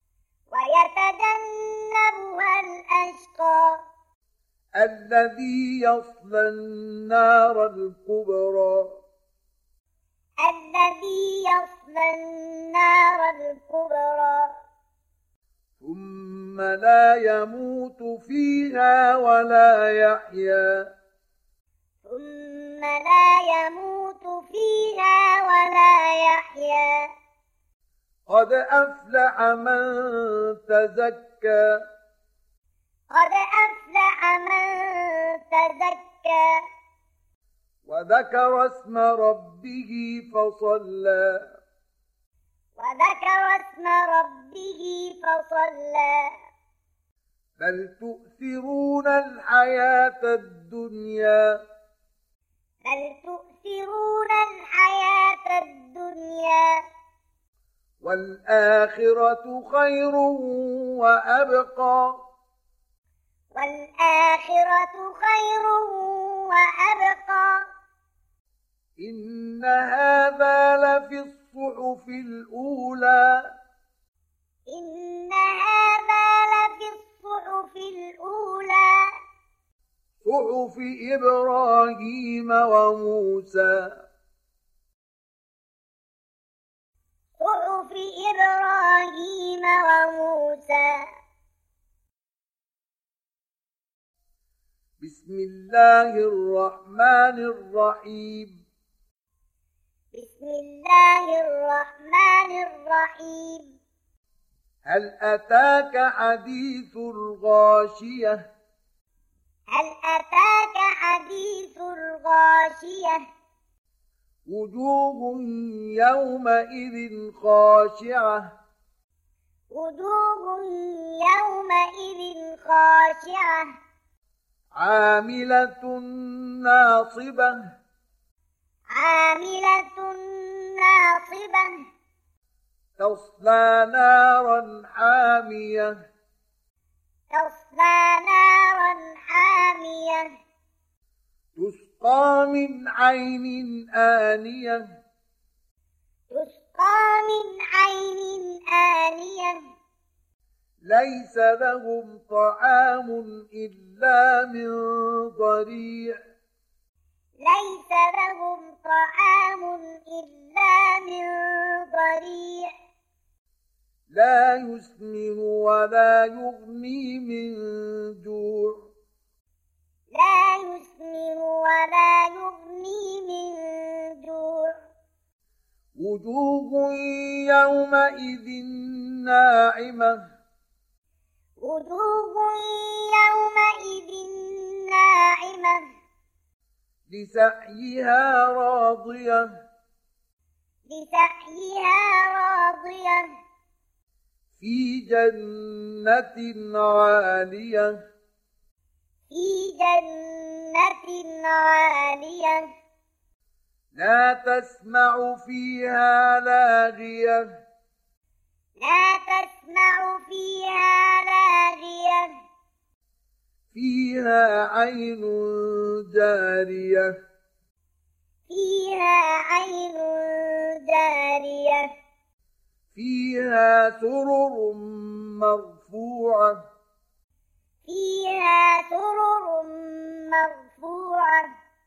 ويتجنبها الأشقى الذي يصلى النار الكبرى الذي يصلى النار الكبرى ثم لا يموت فيها ولا يحيا ثم لا يموت فيها ولا يحيا قد أفلح من تزكى قد أفلح من تزكى وذكر اسم ربه فصلى وذكر اسم ربه فصلى بل تؤثرون الحياة الدنيا بل تؤثرون الحياة الدنيا والآخرة خير وأبقى والآخرة خير وأبقى إن هذا لفي الصحف الأولى إن هذا لفي الصحف الأولى صحف إبراهيم وموسى صحف إبراهيم وموسى بسم الله الرحمن الرحيم بسم الله الرحمن الرحيم هل أتاك حديث الغاشية هل أتاك حديث الغاشية وجوه يومئذ خاشعة وجوه يومئذ خاشعة عاملة ناصبة عاملة ناصبة تصلى نارا حامية تصلى نارا حامية تسقى من عين آنية تسقى من عين آنية ليس لهم طعام إلا من ضريع ليس لهم طعام إلا من ضريع لا يسمن ولا يغني من جوع لا يسمن ولا يغني من جوع وجوه يومئذ ناعمة وجوه يومئذ ناعمة لسعيها راضية لسعيها راضية في جنة عالية في جنة عالية لا تسمع فيها لاغية لا تسمع فيها لاغية فيها عين جارية فيها عين جارية فيها سرر مرفوعة فيها سرر مرفوعة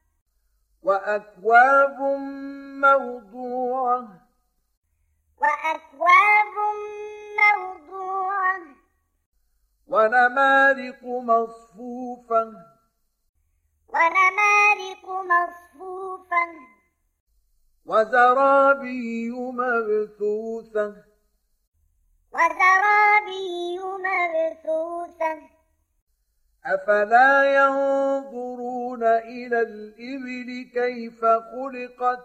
وأكواب موضوعة وأكواب موضوعة ونمارق مصفوفة ونمارق مصفوفة وزرابي مبثوثة وزرابي مبثوثة أفلا ينظرون إلى الإبل كيف خلقت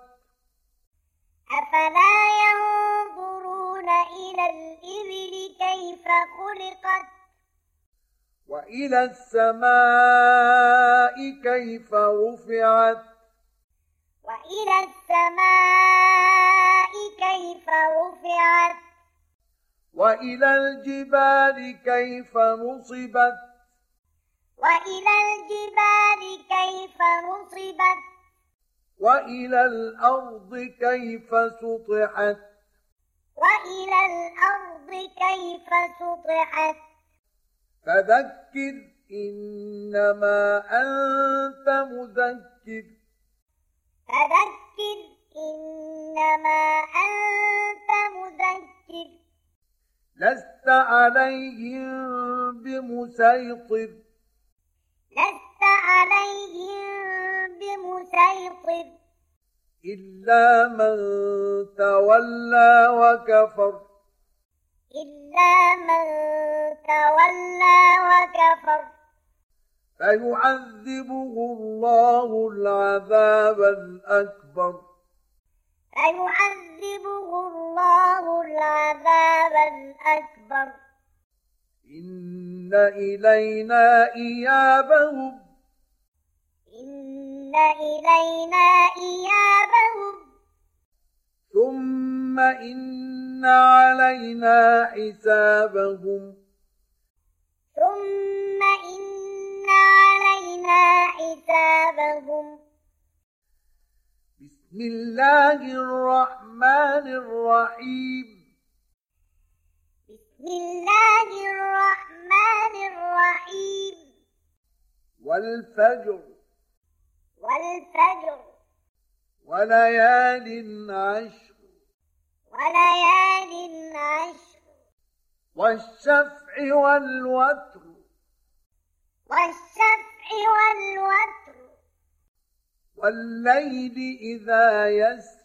أفلا ينظرون إلى الإبل كيف خلقت وإلى السماء كيف رفعت وإلى السماء كيف رفعت وإلى الجبال كيف نصبت وإلى الجبال كيف نصبت وإلى الأرض كيف سطحت وإلى الأرض كيف سطحت فذكر إنما أنت مذكر فذكر إنما أنت مذكر لست عليهم بمسيطر لست عليهم بمسيطر إلا من تولى وكفر إلا من تولى وكفر فيعذبه الله العذاب الأكبر فيعذبه الله العذاب الأكبر إن إلينا إيابهم إن إلينا إيابهم ثم إن علينا حسابهم ثم إن علينا حسابهم بسم الله الرحمن الرحيم بسم الله الرحمن الرحيم والفجر والفجر وليال عشر وليال عشر والشفع والوتر والشفع والوتر والليل إذا يسر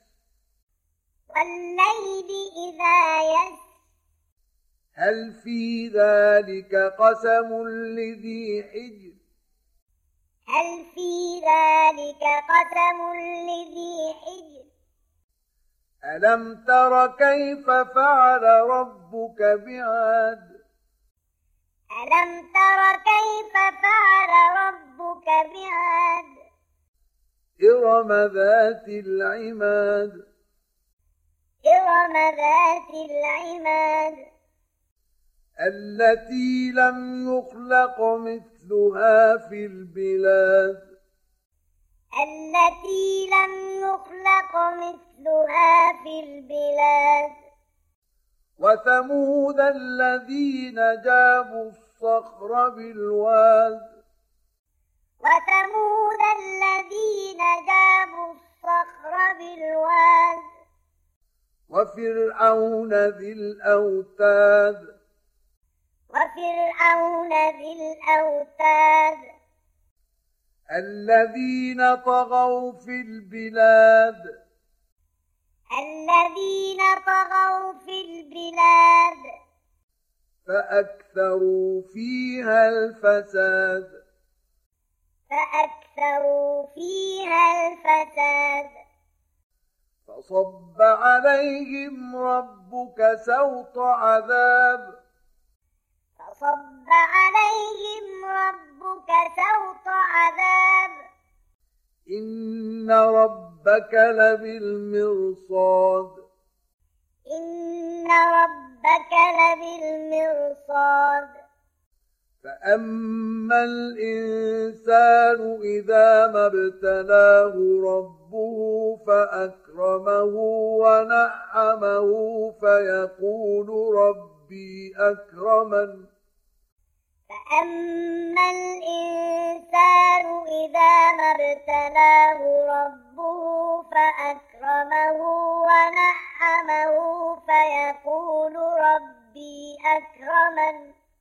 والليل إذا يسر هل في ذلك قسم لذي حجر هل في ذلك قسم لذي حجر ألم تر كيف فعل ربك بعاد ألم تر كيف فعل ربك بعاد إرم ذات العماد إرم ذات العماد التي لم يخلق مثلها في البلاد التي لم يخلق مثلها في البلاد وثمود الذين جابوا الصخر بالواد وثمود الذين جابوا الصخر بالواد وفرعون ذي الأوتاد وفرعون ذي الأوتاد الذين طغوا في البلاد الذين طغوا في البلاد فأكثروا فيها الفساد فأكثروا فيها الفساد فصب عليهم ربك سوط عذاب فصب عليهم ربك سوط عذاب إن ربك لبالمرصاد إن ربك لبالمرصاد فأما الإنسان إذا ما ابتلاه ربه فأكرمه ونعمه فيقول ربي أكرمن فأما الإنسان إذا ما ابتلاه ربه فأكرمه ونعمه فيقول ربي أكرمن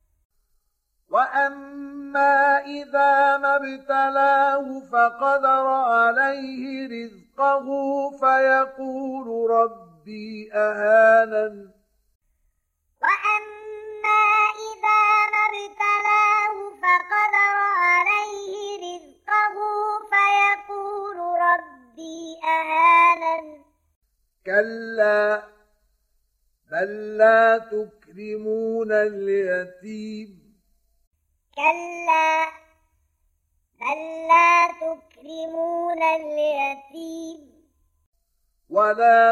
وأما إذا ما ابتلاه فقدر عليه رزقه فيقول ربي أهانن وأما إذا ما ابتلاه فقدر عليه رزقه فيقول ربي أهانن كلا بل لا تكرمون اليتيم كلا بل لا تكرمون اليتيم ولا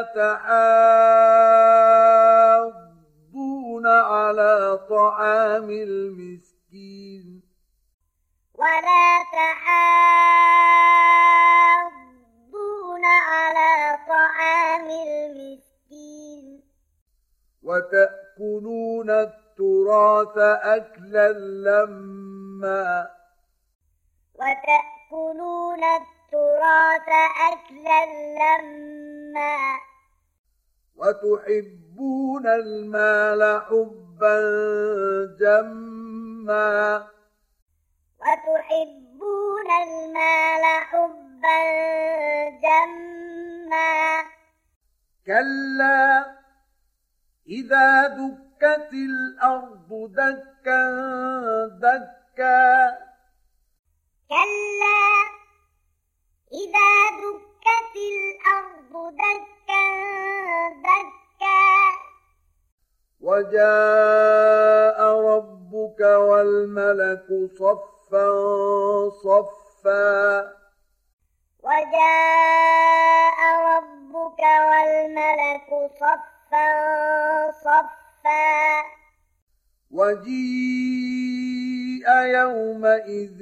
تحاضون على طعام المسكين ولا تحاضون على طعام المسكين وتأكلون التراث أكلا لما وتأكلون التراث أكلا لما وتحبون المال حبا جما وتحبون المال حبا جما كلا إذا دكت الأرض دكا دكا كلا إذا دكت الأرض دكا دكا وجاء ربك والملك صفا صفا وجاء ربك والملك صفا صفا وجيء يومئذ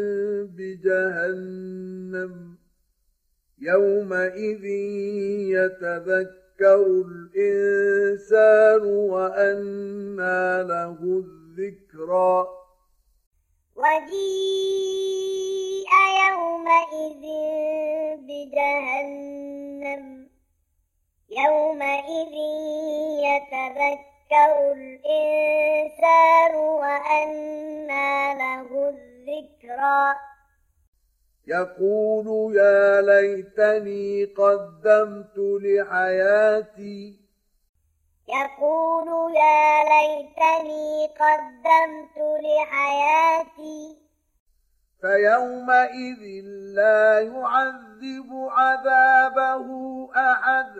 بجهنم يومئذ يتذكر الإنسان وأنى له الذكرى وجيء يومئذ بجهنم يومئذ يتذكر الإنسان وأنى له الذكرى يقول يا ليتني قدمت لحياتي يقول يا ليتني قدمت لحياتي فيومئذ لا يعذب عذابه أحد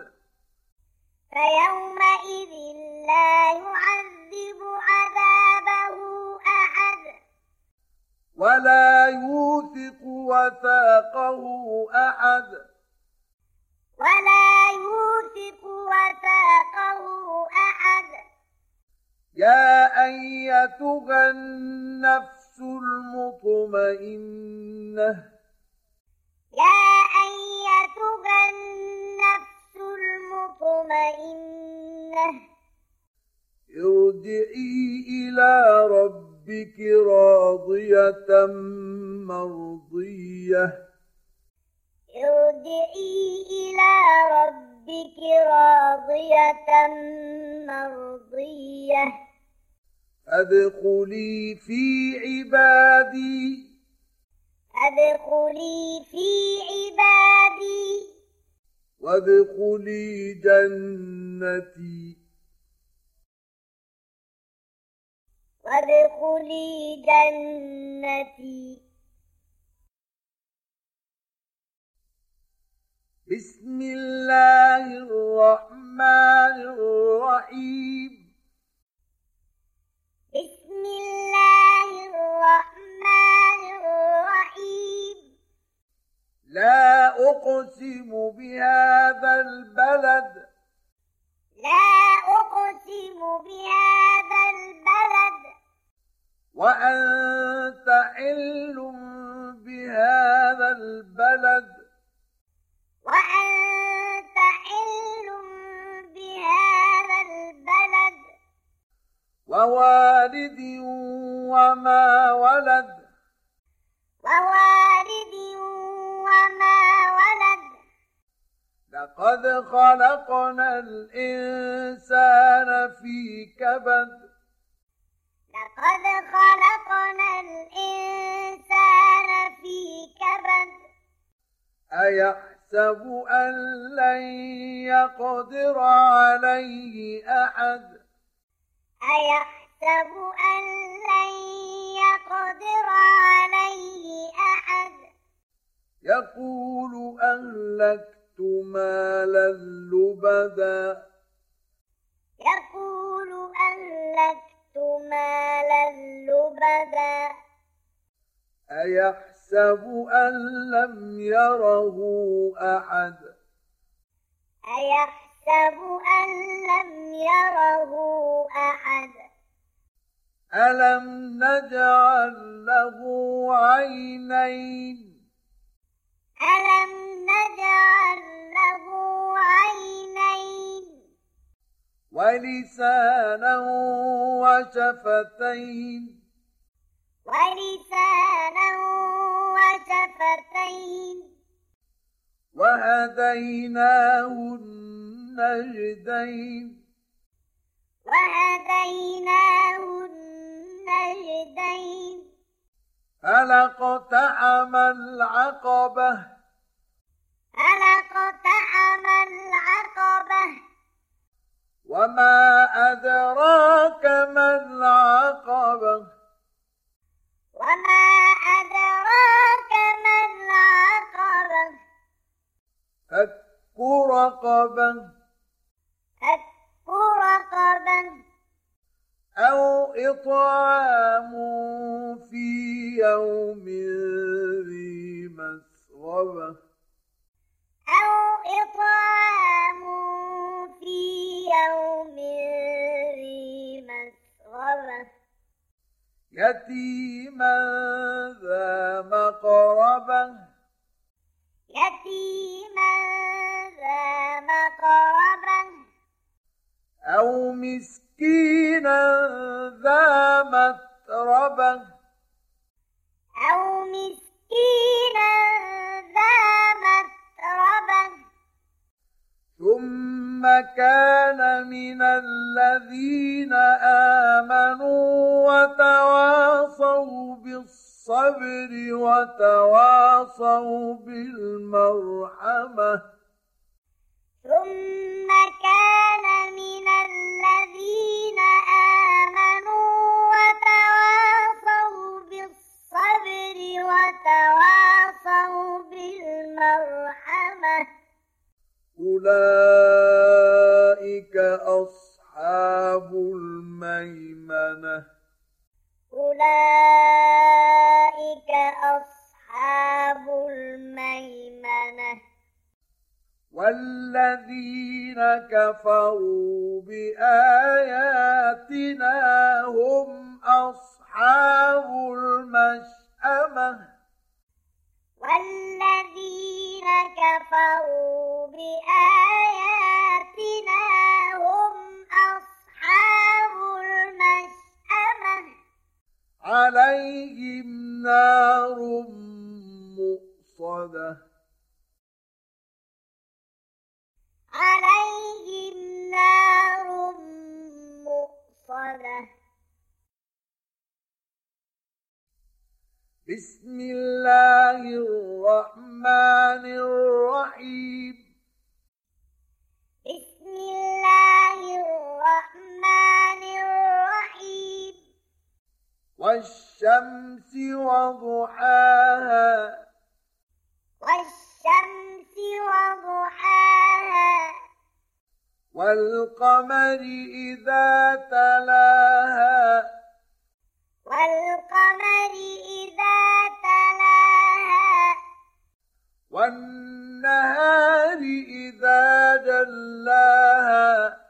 فيومئذ لا يعذب عذابه أحد ولا يوثق وثاقه أحد ولا يوثق وثاقه أحد يا أيتها النفس المطمئنة يا أيتها النفس المطمئنة ارجعي إلى ربك راضية مرضية ارجعي إلى ربك ربك راضية مرضية فادخلي في عبادي فادخلي في عبادي وادخلي جنتي وادخلي جنتي. بسم الله الرحمن الرحيم. بسم الله الرحمن الرحيم. لا أقسم بهذا البلد لا أقسم بهذا البلد وأنت حل بهذا البلد وأنت حل بهذا البلد ووالد وما ولد ووالد وما ولد. لقد خلقنا الإنسان في كبد لقد خلقنا الإنسان في كبد. أيحسب أن لن يقدر عليه أحد أيحسب أن لن يقدر عليه أحد. يقول أهلكت مالا لبدا يقول أهلكت مالا لبدا. أيحسب أن لم يره أحد أيحسب أن لم يره أحد. ألم نجعل له عينين ألم نجعل له عينين ولسانا وشفتين ولسانا وشفتين وهديناه النجدين وهديناه النجدين. فلاقتحم العقبة فلاقتحم العقبة وما أدراك ما العقبة وما أدراك ما العقبة فك رقبة فك رقبة أو إطعام في يوم ذي مسغبة أو إطعام في يوم ذي مسغبة يتيما ذا مقربة يتيما ذا مقربة أو مسكينا ذا متربة أو مسكينا ذا متربة ثم كان من الذين آمنوا وتواصوا بالصبر وتواصوا بالمرحمة ثم كان من الذين آمنوا وتواصوا بالصبر وتواصوا بالمرحمة أولئك أصحاب الميمنة أولئك أصحاب الميمنة. والذين كفروا بآياتنا هم أصحاب المشأمة والذين كفروا بآياتنا هم أصحاب المشأمة عليهم نار مؤصدة عليهم مفردة بسم الله الرحمن الرحيم بسم الله الرحمن الرحيم والشمس وضحاها والشمس وضحاها والقمر إذا تلاها والقمر إذا تلاها والنهار إذا جلاها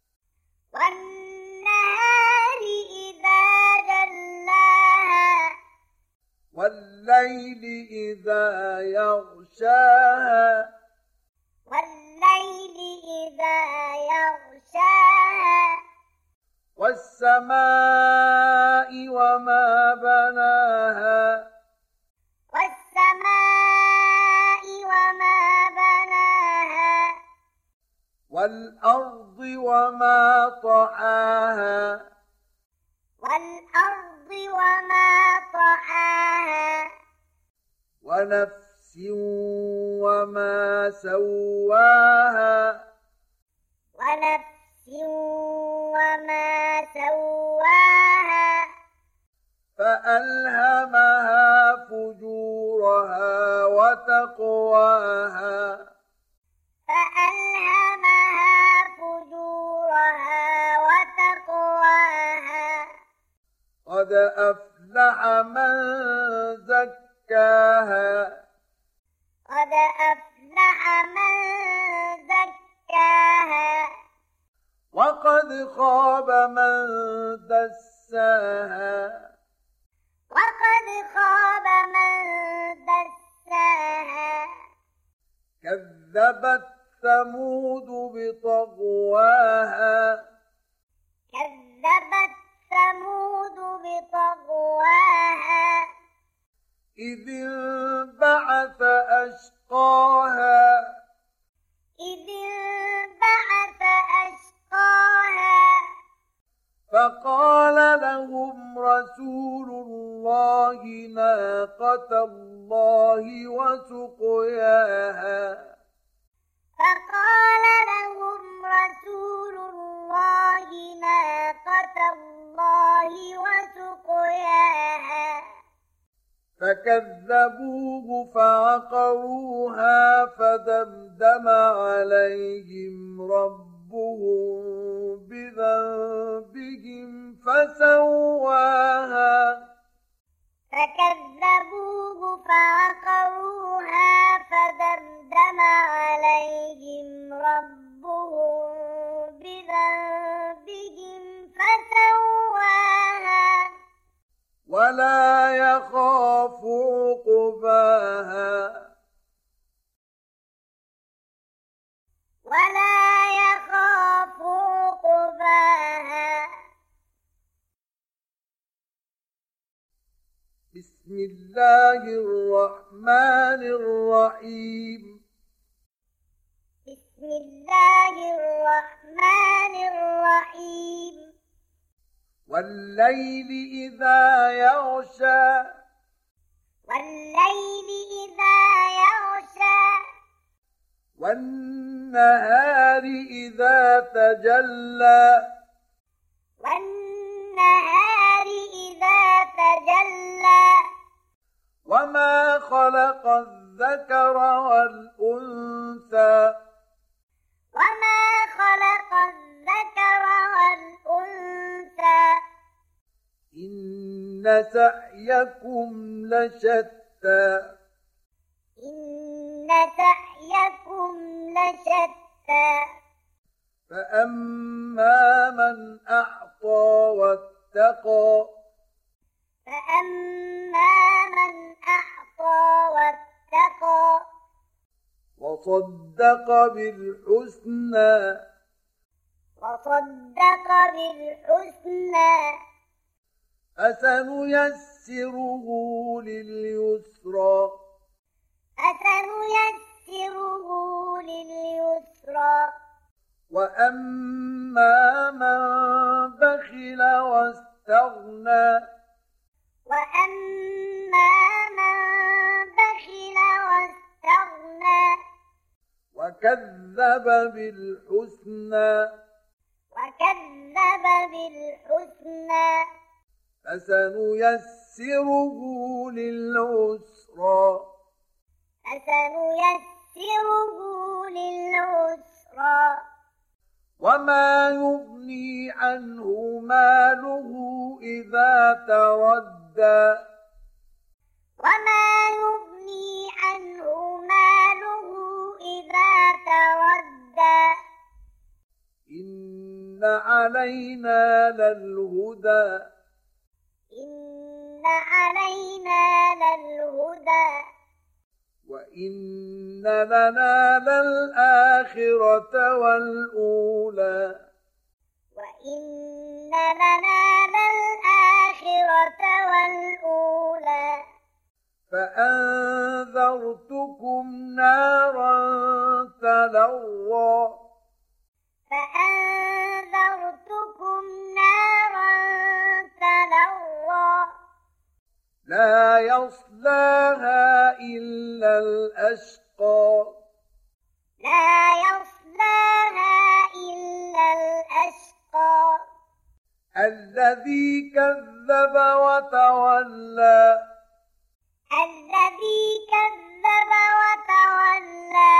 والنهار إذا جلاها والليل إذا يغشاها والليل إذا يغشاها والسماء وما بناها والسماء وما بناها والأرض وما طحاها والأرض وما طحاها ونفس وما سواها ونفس وما سواها فألهمها فجورها وتقواها فألهمها فجورها وتقواها قد أفلح من زكاها قد أفلح من زكاها وقد خاب من دساها وقد خاب من دساها كذبت ثمود بطغواها كذبت ثمود بطغواها إذ انبعث أشقاها إذ انبعث أشقاها فقال لهم رسول الله ناقة الله وسقياها فقال لهم رسول الله ناقة الله وسقياها فكذبوه فعقروها فدمدم عليهم ربهم بذنبهم فسواها فكذبوه فعقروها فدمدم عليهم ربهم بذنبهم فسواها ولا يخاف عقباها ولا يخاف عقباها بسم الله الرحمن الرحيم بسم الله الرحمن الرحيم والليل إذا يغشى والليل إذا يغشى والنهار إذا تجلى والنهار إذا تجلى وما خلق الذكر والأنثى وما خلق الذكر والأنثى إن سعيكم لشتى إن سعيكم لشتى فأما من أعطى واتقى فأما من أعطى واتقى وصدق بالحسنى وصدق بالحسنى فسنيسره لليسرى فسنيسره لليسرى وأما من بخل واستغنى وأما من بخل واستغنى وكذب بالحسنى وكذب بالحسنى فسنيسره للعسرى فسنيسره للعسرى وما يغني عنه ماله إذا تردى وما يغني عنه ماله إذا تردى إن علينا للهدى إن علينا للهدى وإن لنا للآخرة والأولى وإن لنا للآخرة والأولى فأنذرتكم نارا تلظى فأنذرتكم نارا تلظى لا يصلاها إلا الأشقى لا يصلاها إلا الأشقى الذي كذب وتولى الذي كذب وتولى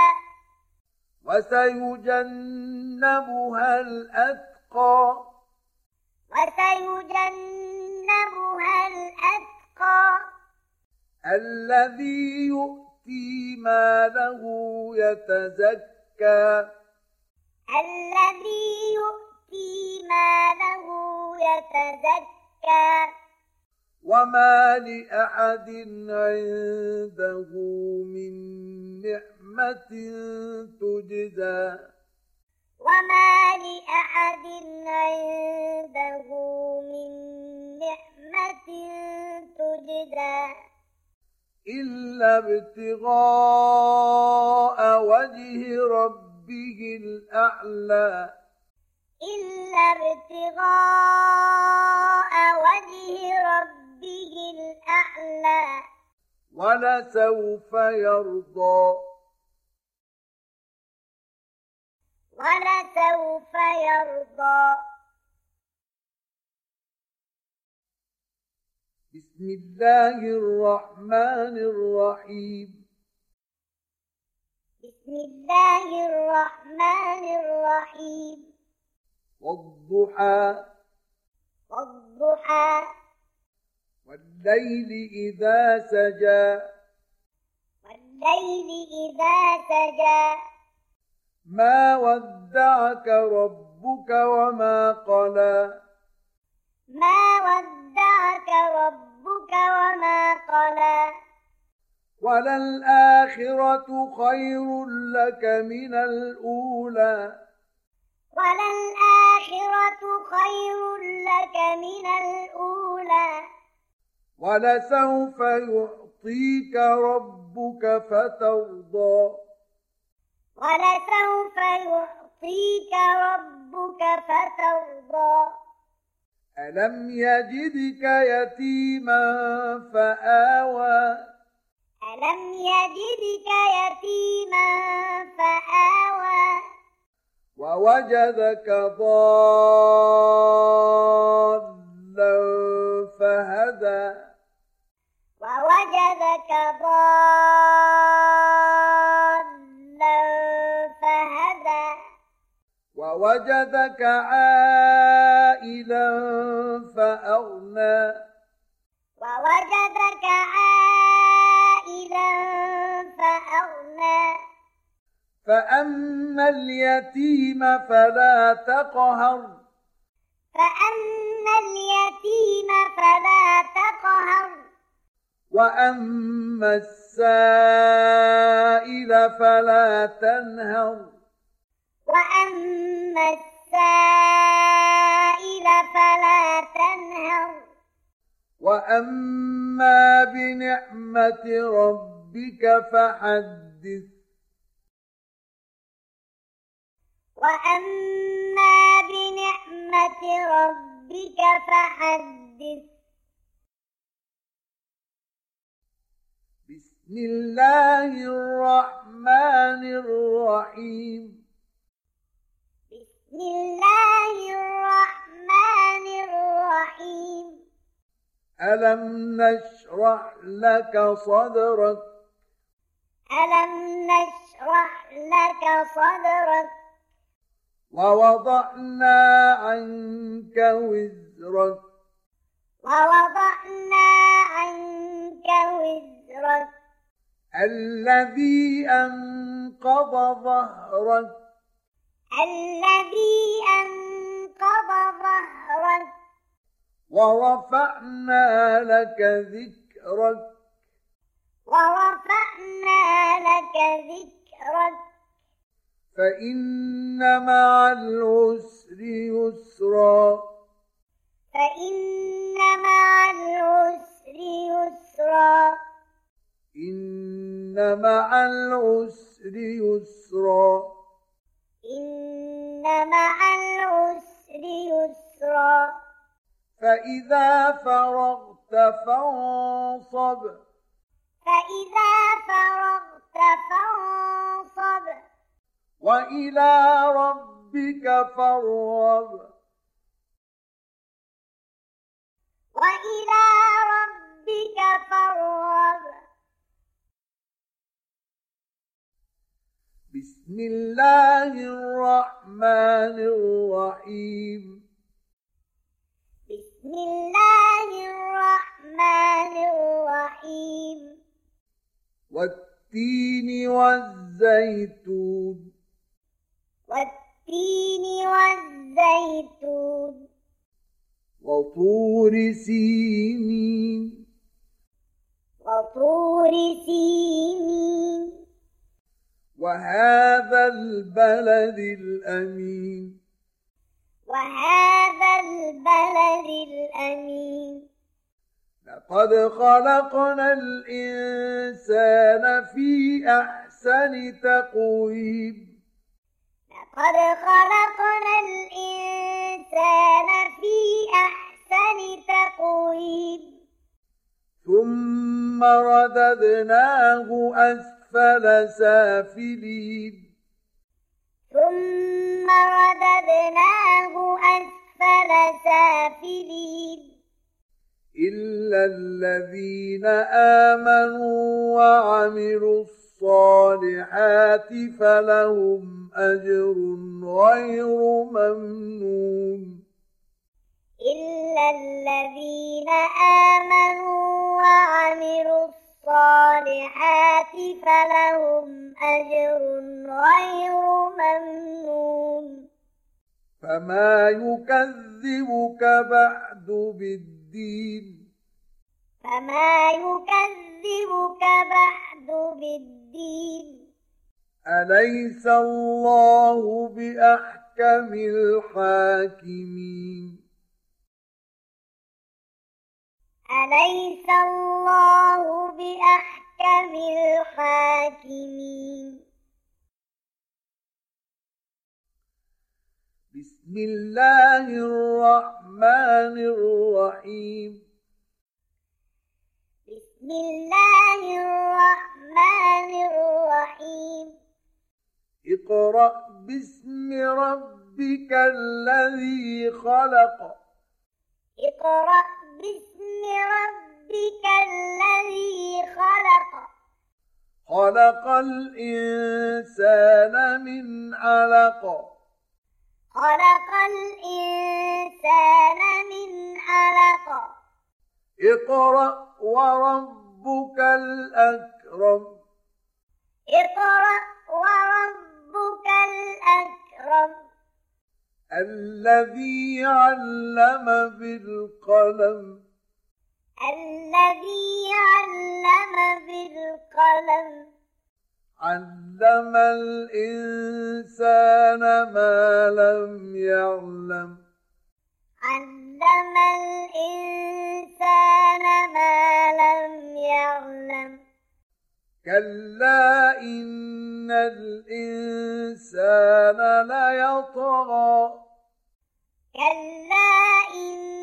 وسيجنبها الأتقى وسيجنبها الأتقى الذي يؤتي ماله يتزكى الذي يؤتي ماله يتزكى وما لأحد عنده من نعمة تجزى وما لأحد عنده من نعمة تجزى إلا ابتغاء وجه ربه الأعلى إلا ابتغاء وجه ربه الأعلى ولسوف يرضى ولسوف يرضى بسم الله الرحمن الرحيم بسم الله الرحمن الرحيم والضحى والضحى والليل إذا سجى والليل إذا سجى ما ودعك ربك وما قلى ما ودعك ربك وما قلى وللآخرة خير لك من الأولى وللآخرة خير لك من الأولى ولسوف يعطيك ربك فترضى ولسوف يعطيك ربك فترضى ألم يجدك يتيما فآوى ألم يجدك يتيما فآوى ووجدك ضالا فهدى ووجدك ضالا فهدى ووجدك عائلا فأغنى ووجدك عائلا فأغنى فأما اليتيم فلا تقهر فأما اليتيم فلا تقهر وأما السائل فلا تنهر وأما السائل فلا تنهر وأما بنعمة ربك فحدث وأما بنعمة ربك ربك فحدث بسم الله الرحمن الرحيم بسم الله الرحمن الرحيم ألم نشرح لك صدرك ألم نشرح لك صدرك ووضعنا عنك وزرك ووضعنا عنك وزرك الذي أنقض ظهرك الذي أنقض ظهرك ورفعنا لك ذكرك ورفعنا لك ذكرك فإن مع العسر يسرا فإن مع العسر يسرا إن مع العسر يسرا إن مع العسر يسرا فإذا فرغت فانصب فإذا فرغت فانصب وإلى ربك فارغب وإلى ربك فارغب بسم الله الرحمن الرحيم بسم الله الرحمن الرحيم والتين والزيتون والتين والزيتون وطور سينين وطور سينين وهذا البلد الأمين وهذا البلد الأمين لقد خلقنا الإنسان في أحسن تقويم لقد خلقنا الإنسان في أحسن تقويم ثم رددناه أسفل سافلين ثم رددناه أسفل سافلين إلا الذين آمنوا وعملوا الصالحات فلهم أجر غير ممنون إلا الذين آمنوا وعملوا الصالحات فلهم أجر غير ممنون فما يكذبك بعد بالدين فما يكذبك بعد بالدين أليس الله بأحكم الحاكمين أليس الله بأحكم الحاكمين بسم الله الرحمن الرحيم بسم الله الرحمن الرحيم اقرأ باسم ربك الذي خلق اقرأ باسم ربك الذي خلق خلق الإنسان من علق خلق الإنسان من علق اقرأ وربك الأكرم اقرأ وربك الأكرم الذي علم بالقلم الذي علم بالقلم علم الإنسان ما لم يعلم علم الإنسان ما لم يعلم كلا إن الإنسان ليطغى كلا إن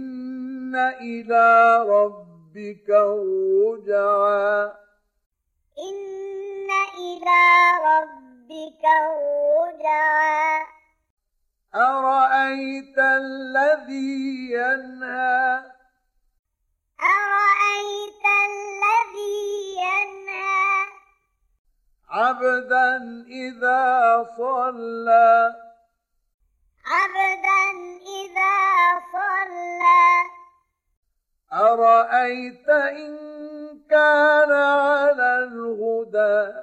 إن إلى ربك الرجعى إن إلى ربك الرجعى أرأيت الذي ينهى أرأيت الذي ينهى عبدا إذا صلى عبدا إذا صلى أرأيت إن كان على الهدى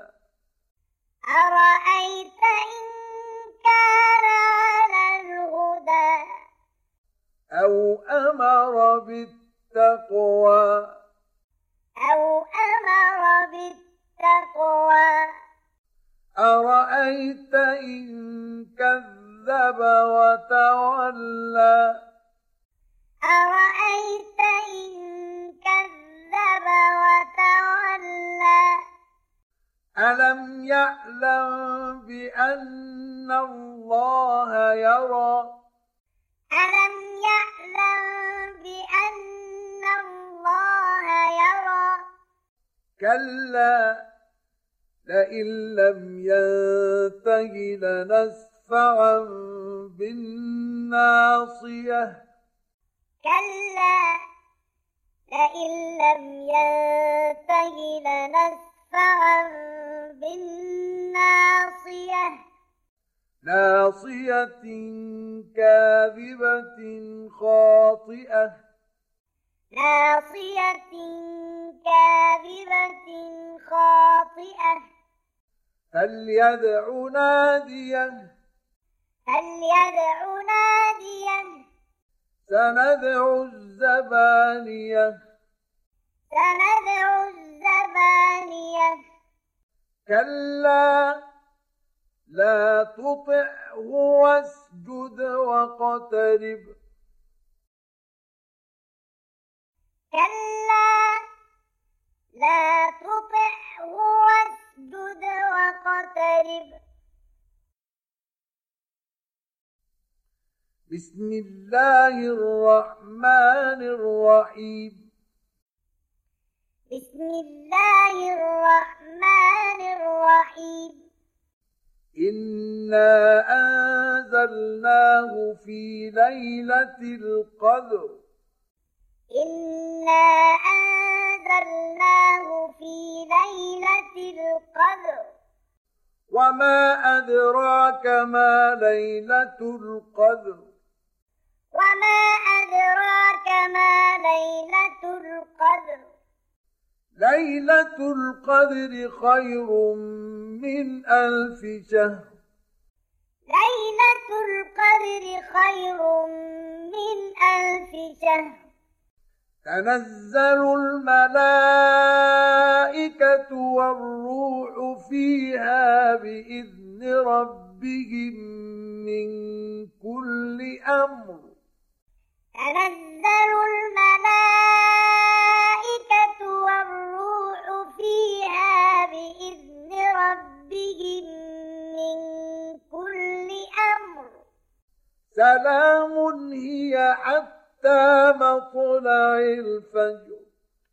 أرأيت إن كان على الهدى أو أمر بالتقوى أو أمر بالتقوى أرأيت إن كذب وتولى أرأيت إن كذب وتولى ألم يعلم بأن الله يرى ألم يعلم بأن الله يرى كلا لئن لم ينته لنسفعا بالناصية كلا لئن لم ينته لنسفعا بالناصية ناصية كاذبة خاطئة ناصية كاذبة خاطئة فليدع ناديه فليدع ناديه سندع الزبانية سندع الزبانية كلا لا تطعه واسجد واقترب كلا لا تطعه واسجد واقترب بسم الله الرحمن الرحيم بسم الله الرحمن الرحيم إنا أنزلناه في ليلة القدر إنا أنزلناه في ليلة القدر وما أدراك ما ليلة القدر وما أدراك ما ليلة القدر ليلة القدر خير من ألف شهر ليلة القدر خير من ألف شهر تنزل الملائكة والروح فيها بإذن ربهم من كل أمر تنزل الملائكة والروح فيها بإذن ربهم من كل أمر سلام هي حتى مطلع الفجر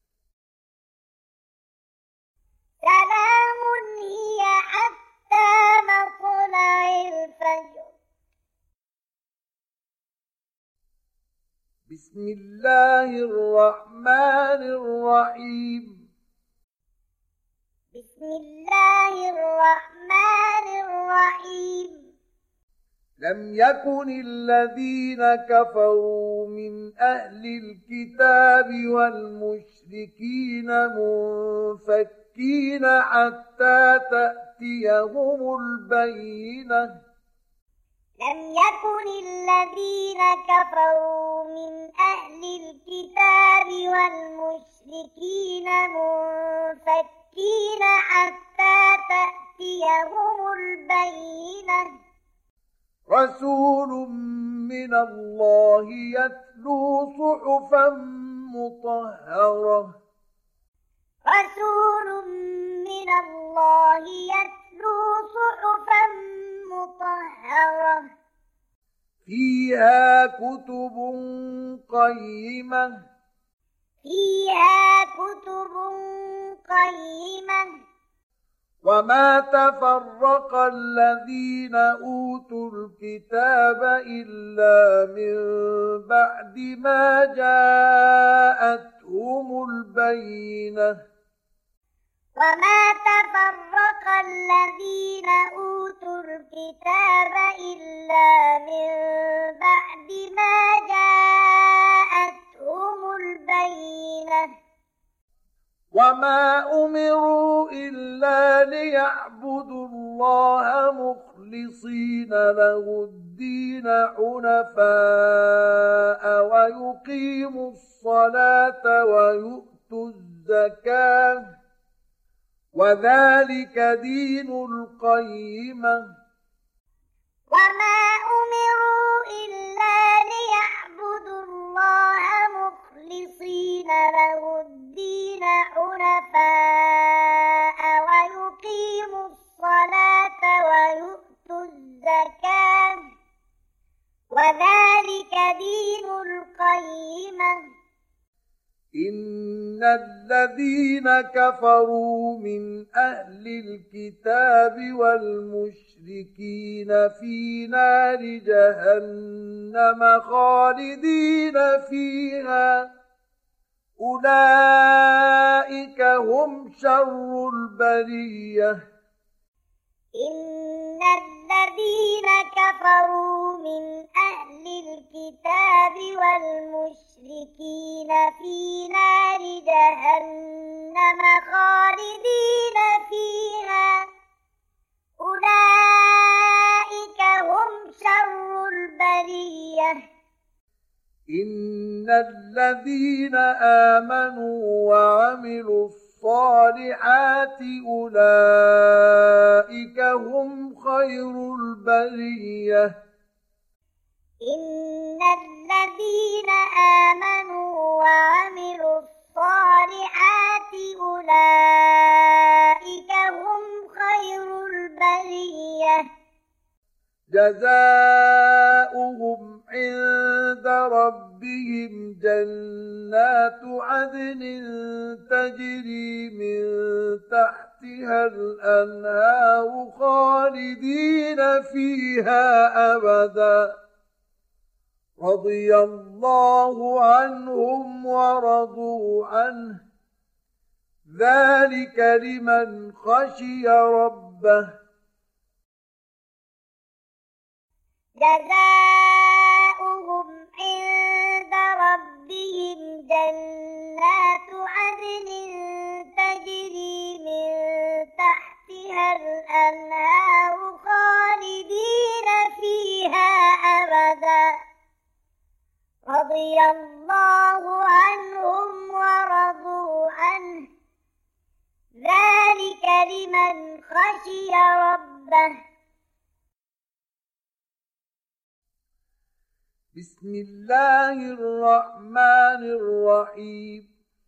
سلام هي حتى مطلع الفجر بسم الله الرحمن الرحيم بسم الله الرحمن الرحيم لم يكن الذين كفروا من أهل الكتاب والمشركين منفكين حتى تأتيهم البينة لم يكن الذين كفروا من أهل الكتاب والمشركين منفكين حتى تأتيهم البينة رسول من الله يتلو صحفا مطهرة رسول من الله يتلو صحفا مطهرة فيها كتب قيمة فيها كتب قيمة وما تفرق الذين أوتوا الكتاب إلا من بعد ما جاءتهم البينة وما تفرق الذين أوتوا الكتاب إلا من بعد ما جاءتهم البينة وما أمروا إلا ليعبدوا الله مخلصين له الدين حنفاء ويقيموا الصلاة ويؤتوا الزكاة وذلك دين القيمة وما أمروا إلا ليعبدوا الله مخلصين له الدين حنفاء ويقيموا الصلاة ويؤتوا الزكاة وذلك دين القيمة إن الذين كفروا من أهل الكتاب والمشركين في نار جهنم خالدين فيها أولئك هم شر البرية إن الذين كفروا من أهل الكتاب والمشركين في نار جهنم خالدين فيها أولئك هم شر البرية إن الذين آمنوا وعملوا الصالحات أولئك هم خير البرية إن الذين آمنوا وعملوا الصالحات أولئك هم خير البرية جزاؤهم عند ربهم جنات عدن تجري من تحتها الأنهار خالدين فيها أبدا رضي الله عنهم ورضوا عنه ذلك لمن خشي ربه جزاؤهم عند ربهم جنات عدن تجري من تحتها الأنهار خالدين فيها أبدا رضي الله عنهم ورضوا عنه ذلك لمن خشي ربه بسم الله الرحمن الرحيم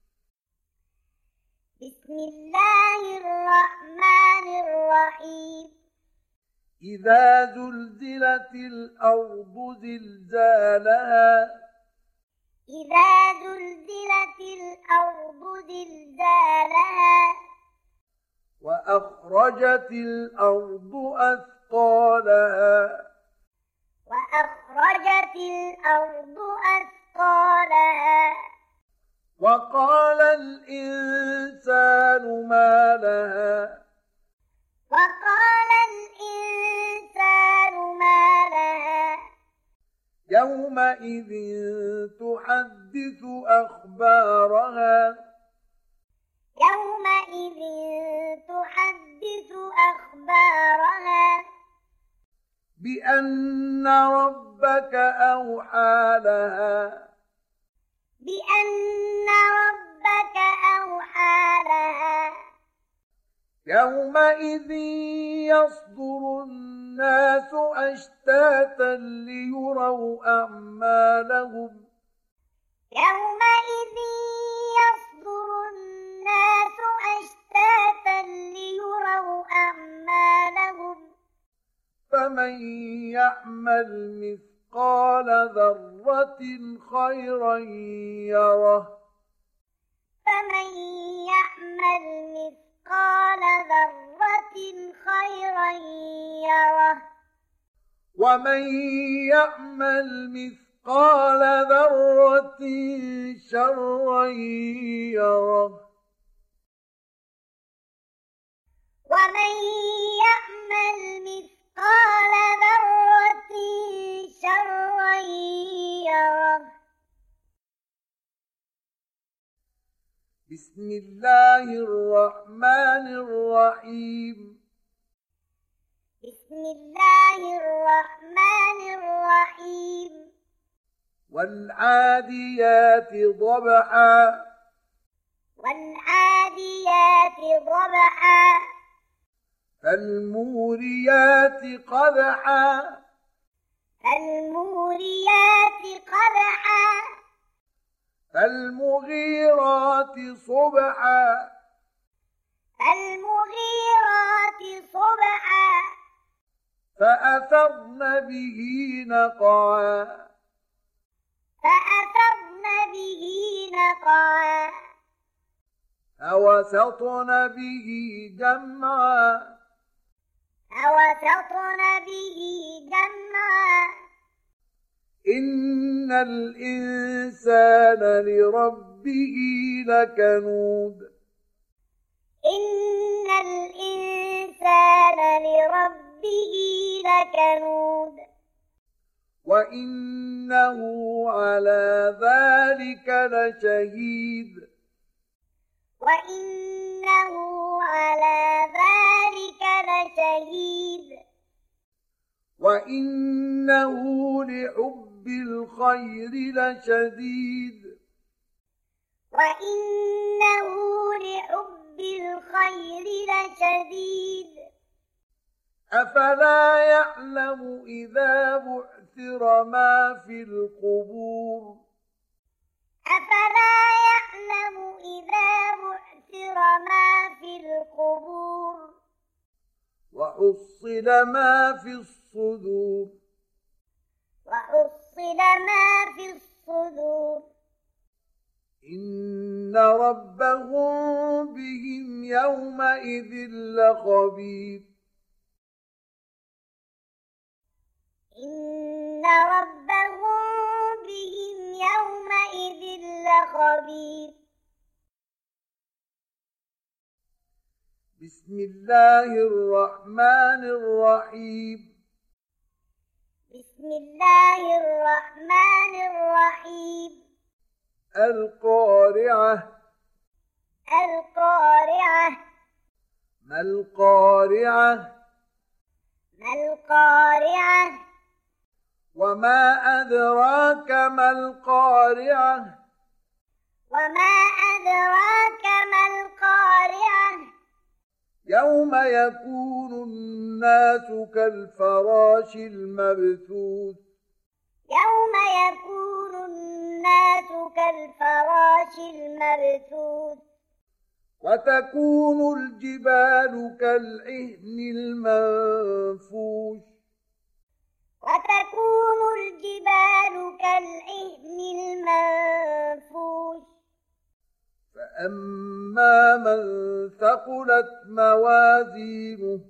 بسم الله الرحمن الرحيم إذا زلزلت الأرض زلزالها إذا زلزلت الأرض زلزالها وأخرجت الأرض أثقالها وأخرجت الأرض أثقالها وقال الإنسان ما لها وقال الإنسان ما لها يومئذ تحدث أخبارها يومئذ تحدث أخبارها بأن ربك أوحى لها بأن ربك أوحى لها يومئذ يصدر الناس أشتاتا ليروا أعمالهم يومئذ يصدر الناس أشتاتا ليروا أعمالهم فمن يعمل مثقال مثقال ذرة خيرا يره فمن يعمل مثقال ذرة خيرا يره ومن يعمل مثقال ذرة شرا يره ومن يعمل مثقال ذرة شرا يره بسم الله الرحمن الرحيم بسم الله الرحمن الرحيم والعاديات ضبحا والعاديات ضبحا فالموريات قدحا فالموريات قدحا فالمغيرات صبحا فالمغيرات صبحا فأثرن به نقعا فأثرن به نقعا فوسطن به جمعا فوسطن به جمعا إن الإنسان لربه لكنود إن الإنسان لربه لكنود وإنه على ذلك لشهيد وإنه على ذلك لشهيد وإنه لحب الخير لشديد وإنه لحب الخير لشديد أفلا يعلم إذا بعثر ما في القبور أفلا يعلم إذا بعثر ما في القبور وحصل ما في الصدور وحصل ما في الصدور إن ربهم بهم يومئذ لخبير إن ربهم بهم يومئذ لخبير بسم الله الرحمن الرحيم بسم الله الرحمن الرحيم القارعة القارعة ما القارعة ما القارعة وما أدراك ما القارعة وما أدراك ما القارعة يوم يكون الناس كالفراش المبثوث يوم يكون الناس كالفراش المبثوث وتكون الجبال كالعهن المنفوش وتكون الجبال كالعهن المنفوش فأما من ثقلت موازينه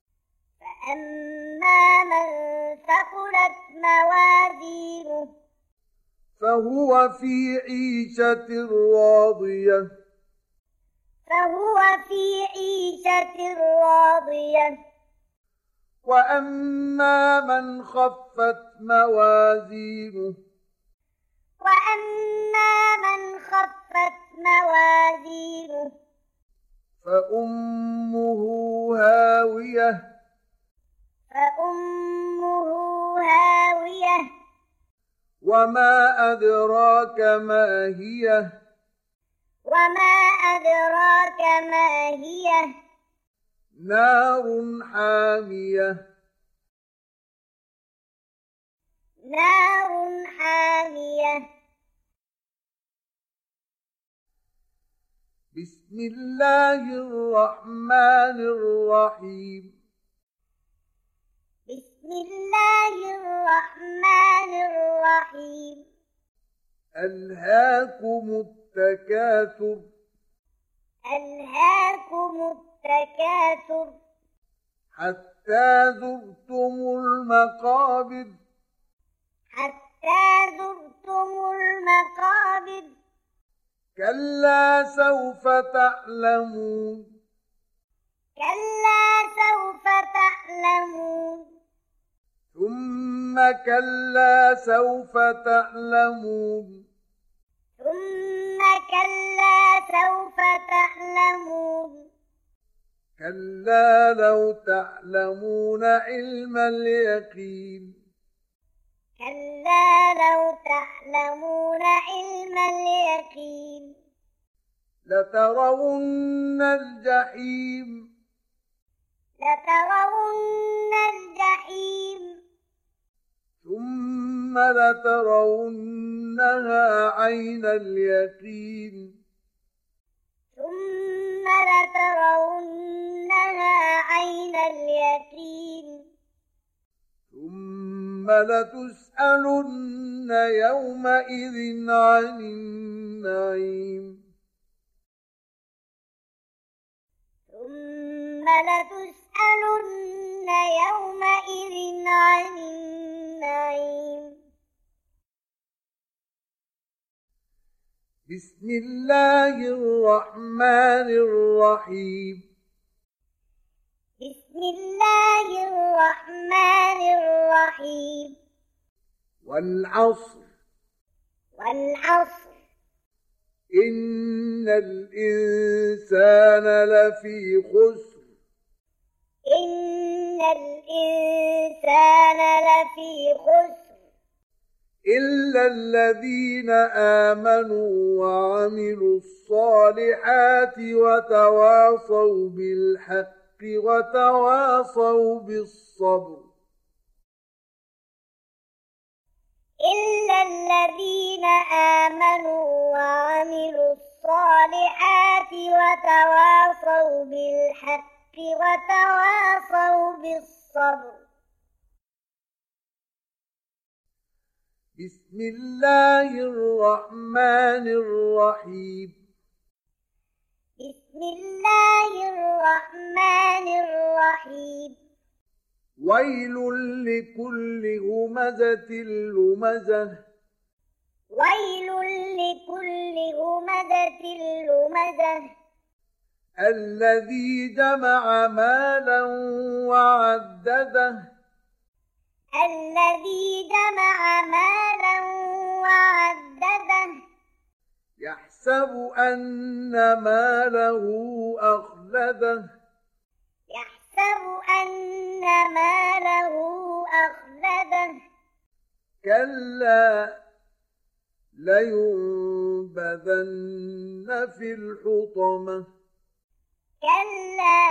فأما من ثقلت موازينه فهو في عيشة راضية فهو في عيشة راضية وأما من خفت موازينه وأما من خفت موازينه فأمه هاوية فأمه هاوية وما أدراك ما هي وما أدراك ما هي نار حامية نار حامية بسم الله الرحمن الرحيم بسم بسم الله الرحمن الرحيم ألهاكم التكاثر ألهاكم التكاثر حتى زرتم المقابر حتى زرتم المقابر كلا سوف تعلمون كلا سوف تعلمون ثم كلا سوف تعلمون ثم كلا سوف تعلمون كلا لو تعلمون علم اليقين كلا لو تعلمون علم اليقين لترون الجحيم لترون الجحيم ثم لترونها عين اليقين ثم لترونها عين اليقين ثم لتسألن يومئذ عن النعيم ثم لتسألن يومئذ عن النعيم بسم الله الرحمن الرحيم بسم الله الرحمن الرحيم والعصر والعصر إن الإنسان لفي خسر إن الإنسان لفي خسر إلا الذين آمنوا وعملوا الصالحات وتواصوا بالحق وتواصوا بالصبر إلا الذين آمنوا وعملوا الصالحات وتواصوا بالحق وتواصوا بالصبر بسم الله الرحمن الرحيم بسم الله الرحمن الرحيم ويل لكل همزة لمزة ويل لكل همزة لمزة الذي جمع مالا وعدده الذي جمع مالا وعدده يحسب أن ماله أخلده يحسب أن ماله أخلده كلا لينبذن في الحطمة كلا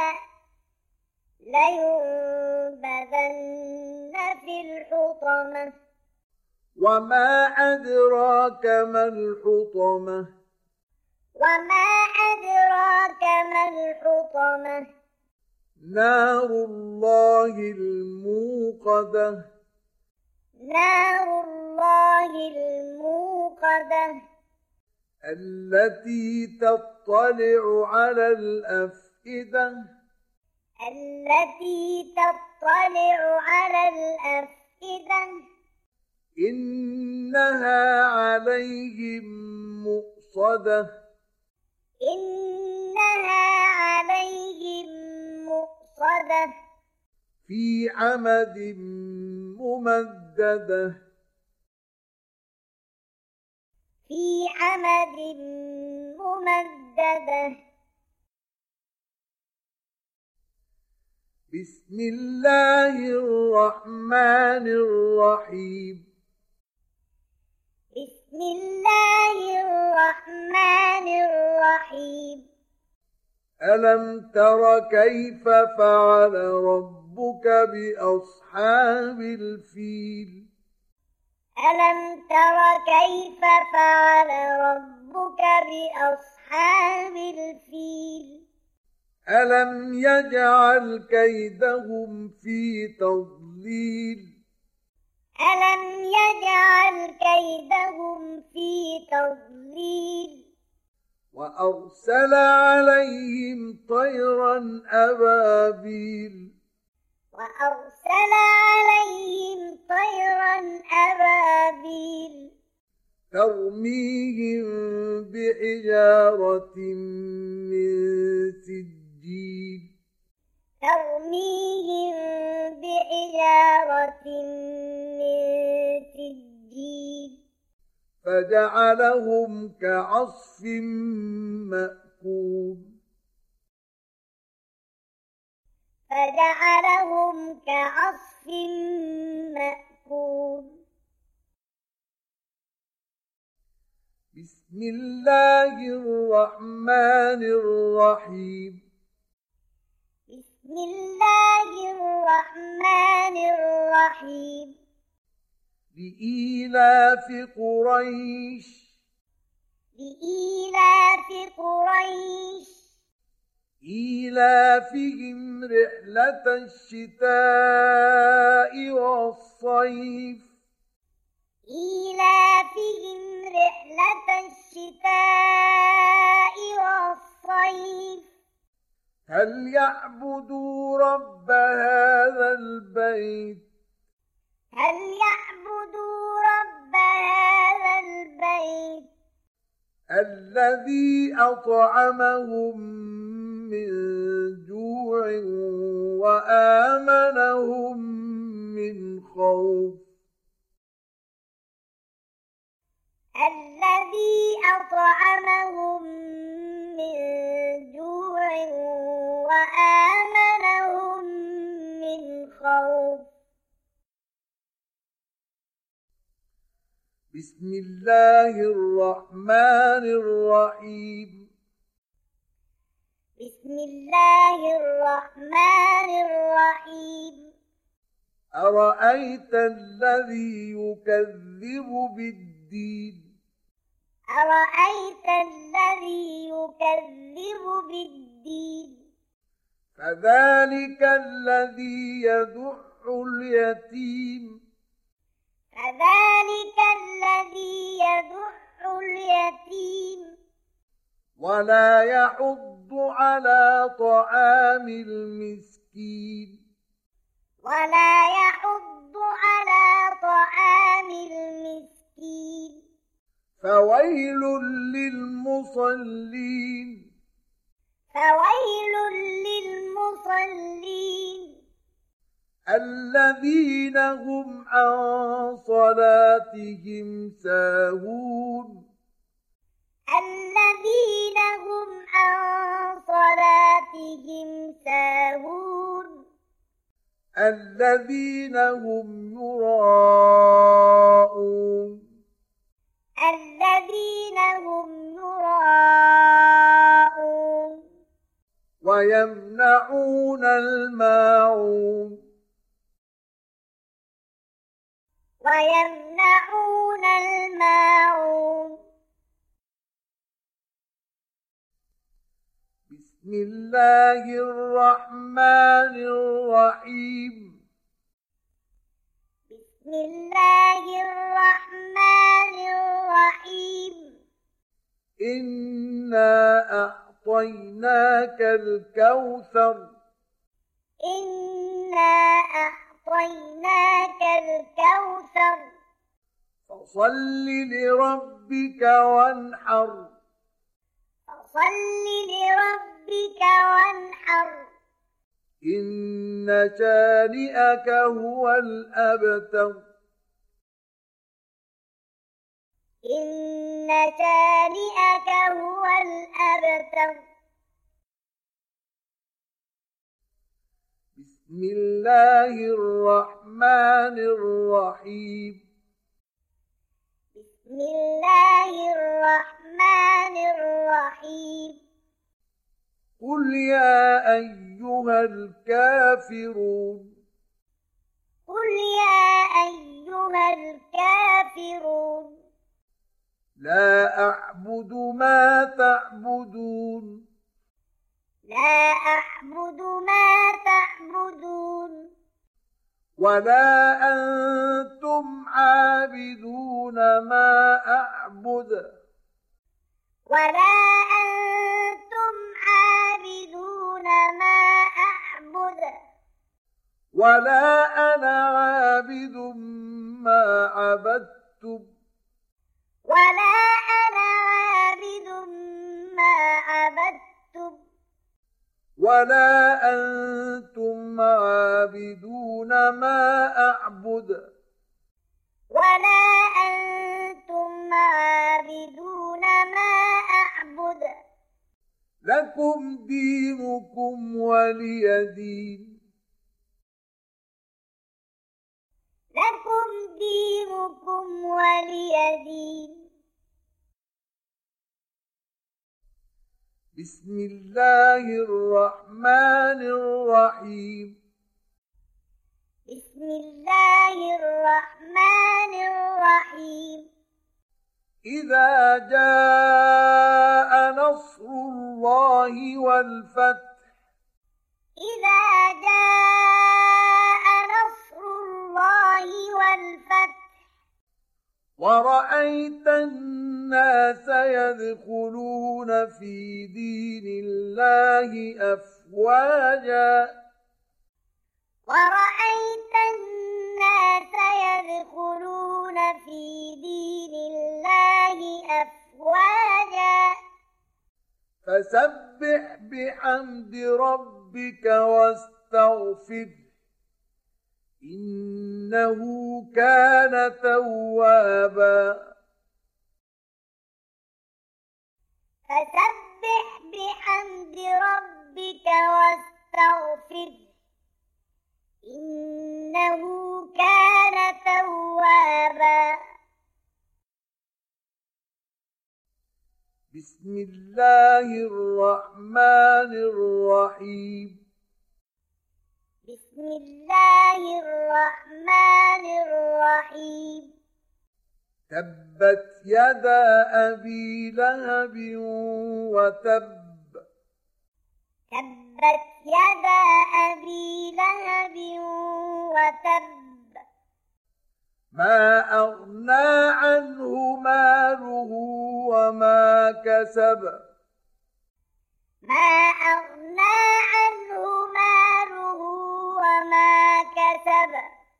لينبذن في الحطمة وما أدراك ما الحطمة وما أدراك ما الحطمة نار الله الموقدة نار الله الموقدة التي تطلع على الأفئدة التي تطلع على الأفئدة إنها عليهم مؤصدة إنها عليهم مؤصدة في عمد ممددة في عمد ممددة بسم الله الرحمن الرحيم بسم الله الرحمن الرحيم ألم تر كيف فعل ربك بأصحاب الفيل ألم تر كيف فعل ربك بأصحاب الفيل ألم يجعل كيدهم في تضليل تضليل ألم يجعل كيدهم في تضليل وأرسل عليهم طيرا أبابيل وأرسل عليهم طيرا أبابيل ترميهم بحجارة من سجيل ترميهم بحجارة من سجيل فجعلهم كعصف مأكول فجعلهم كعصف مأكول بسم الله الرحمن الرحيم بسم الله الرحمن الرحيم لإيلاف قريش لإيلاف قريش إيلافهم رحلة الشتاء والصيف إيلافهم رحلة الشتاء والصيف هل يعبدوا رب هذا البيت هل يعبدوا رب هذا البيت الذي أطعمهم من جوع وآمنهم من خوف الذي أطعمهم من جوع وآمنهم من خوف بسم الله الرحمن الرحيم بسم الله الرحمن الرحيم أرأيت الذي يكذب بالدين أرأيت الذي يكذب بالدين فذلك الذي يدع اليتيم فذلك الذي يدع اليتيم ولا يحض على طعام المسكين ولا يحض على طعام المسكين فويل للمصلين فويل للمصلين الذين هم عن صلاتهم ساهون الذين هم عن صلاتهم ساهون الذين هم يراءون الذين هم يراءون ويمنعون الماعون ويمنعون الماعون بسم الله الرحمن الرحيم بسم الله الرحمن الرحيم إنا أعطيناك الكوثر إنا أعطيناك الكوثر فصل لربك وانحر فصل لربك وانحر إن شانئك هو الأبتر إن شانئك هو الأبتر بسم الله الرحمن الرحيم بسم الله الرحمن الرحيم قل يا أيها الكافرون قل يا أيها الكافرون لا أعبد ما تعبدون لا أعبد ما تعبدون ولا أنتم عابدون ما أعبد ولا أنتم عابدون ما أعبد ولا أنا عابد ما عبدتم ولا أنا عابد ما عبدتم ولا أنتم عابدون ما أعبد ولا أنتم عابدون ما أعبد لكم دينكم ولي دين لكم دينكم ولي دين. بسم الله الرحمن الرحيم. بسم الله الرحمن الرحيم. إذا جاء نصر الله والفتح إذا جاء نصر الله والفتح ورأيت الناس يدخلون في دين الله أفواجا ورأيت الناس يدخلون في دين الله أفواجا فسبح بحمد ربك واستغفره إنه كان توابا. فسبح بحمد ربك واستغفره إنه كان توابا. بسم الله الرحمن الرحيم. بسم الله الرحمن الرحيم. تبت يدا أبي لهب وتب تبت يدا أبي لهب وتب ما أغنى عنه ماله وما كسب ما أغنى عنه ماله وما كسب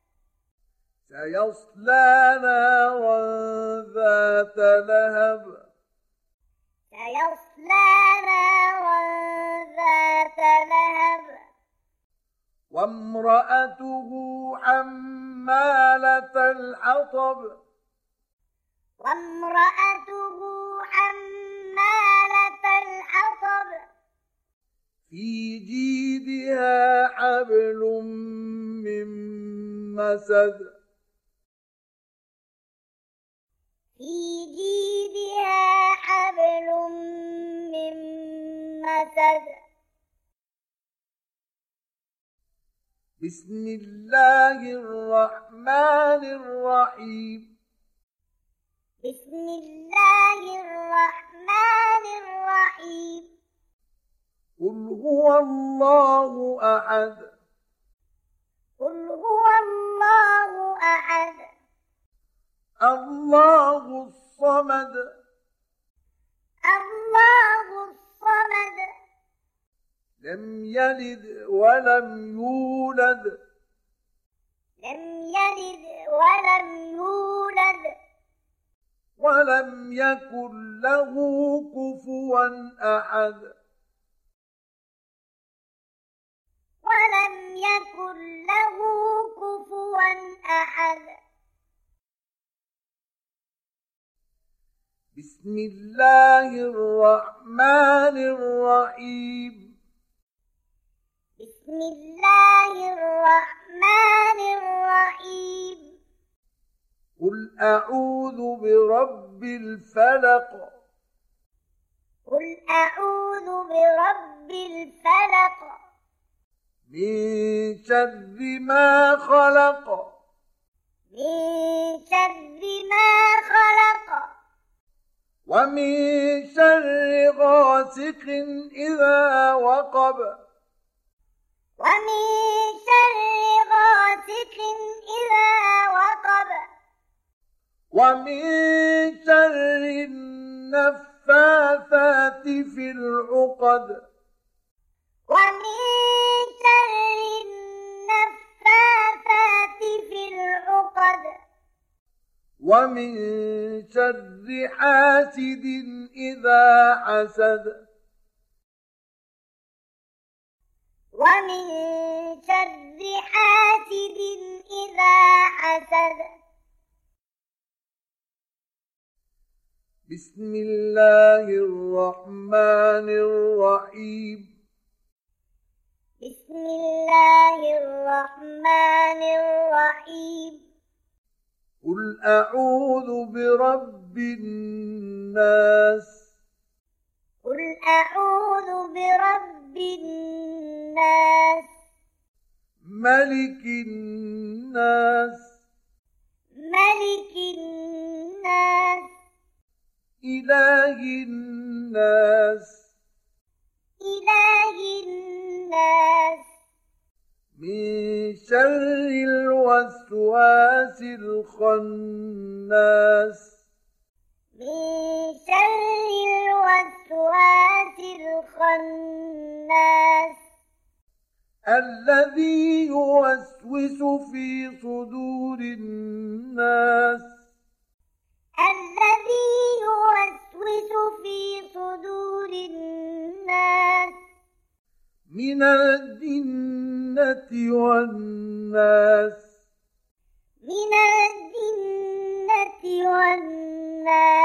سيصلى نارا ذات لهب سيصلى نارا ذات لهب وامرأته حمالة الحطب وامرأته حمالة الحطب في جيدها حبل من مسد في جيدها حبل من مسد. بسم الله الرحمن الرحيم. بسم الله الرحمن الرحيم. قل هو الله أحد قل هو الله أحد الله الصمد الله الصمد لم يلد ولم يولد لم يلد ولم يولد ولم يكن له كفوا أحد ولم يكن له كفوا أحد. بسم الله الرحمن الرحيم. بسم الله الرحمن الرحيم. قل أعوذ برب الفلق قل أعوذ برب الفلق من شر ما خلق من شر ما خلق ومن شر غاسق إذا وقب ومن شر غاسق إذا وقب ومن شر النفاثات في العقد ومن شر النفاثات في العقد ومن شر حاسد إذا حسد ومن شر حاسد إذا حسد بسم الله الرحمن الرحيم بسم الله الرحمن الرحيم قل أعوذ برب الناس قل أعوذ برب الناس ملك الناس ملك الناس إله الناس إله الناس من شر الوسواس الخناس من شر الوسواس الخناس الذي يوسوس في صدور الناس الذي يوسوس في صدور الناس من الجنة والناس من الجنة والناس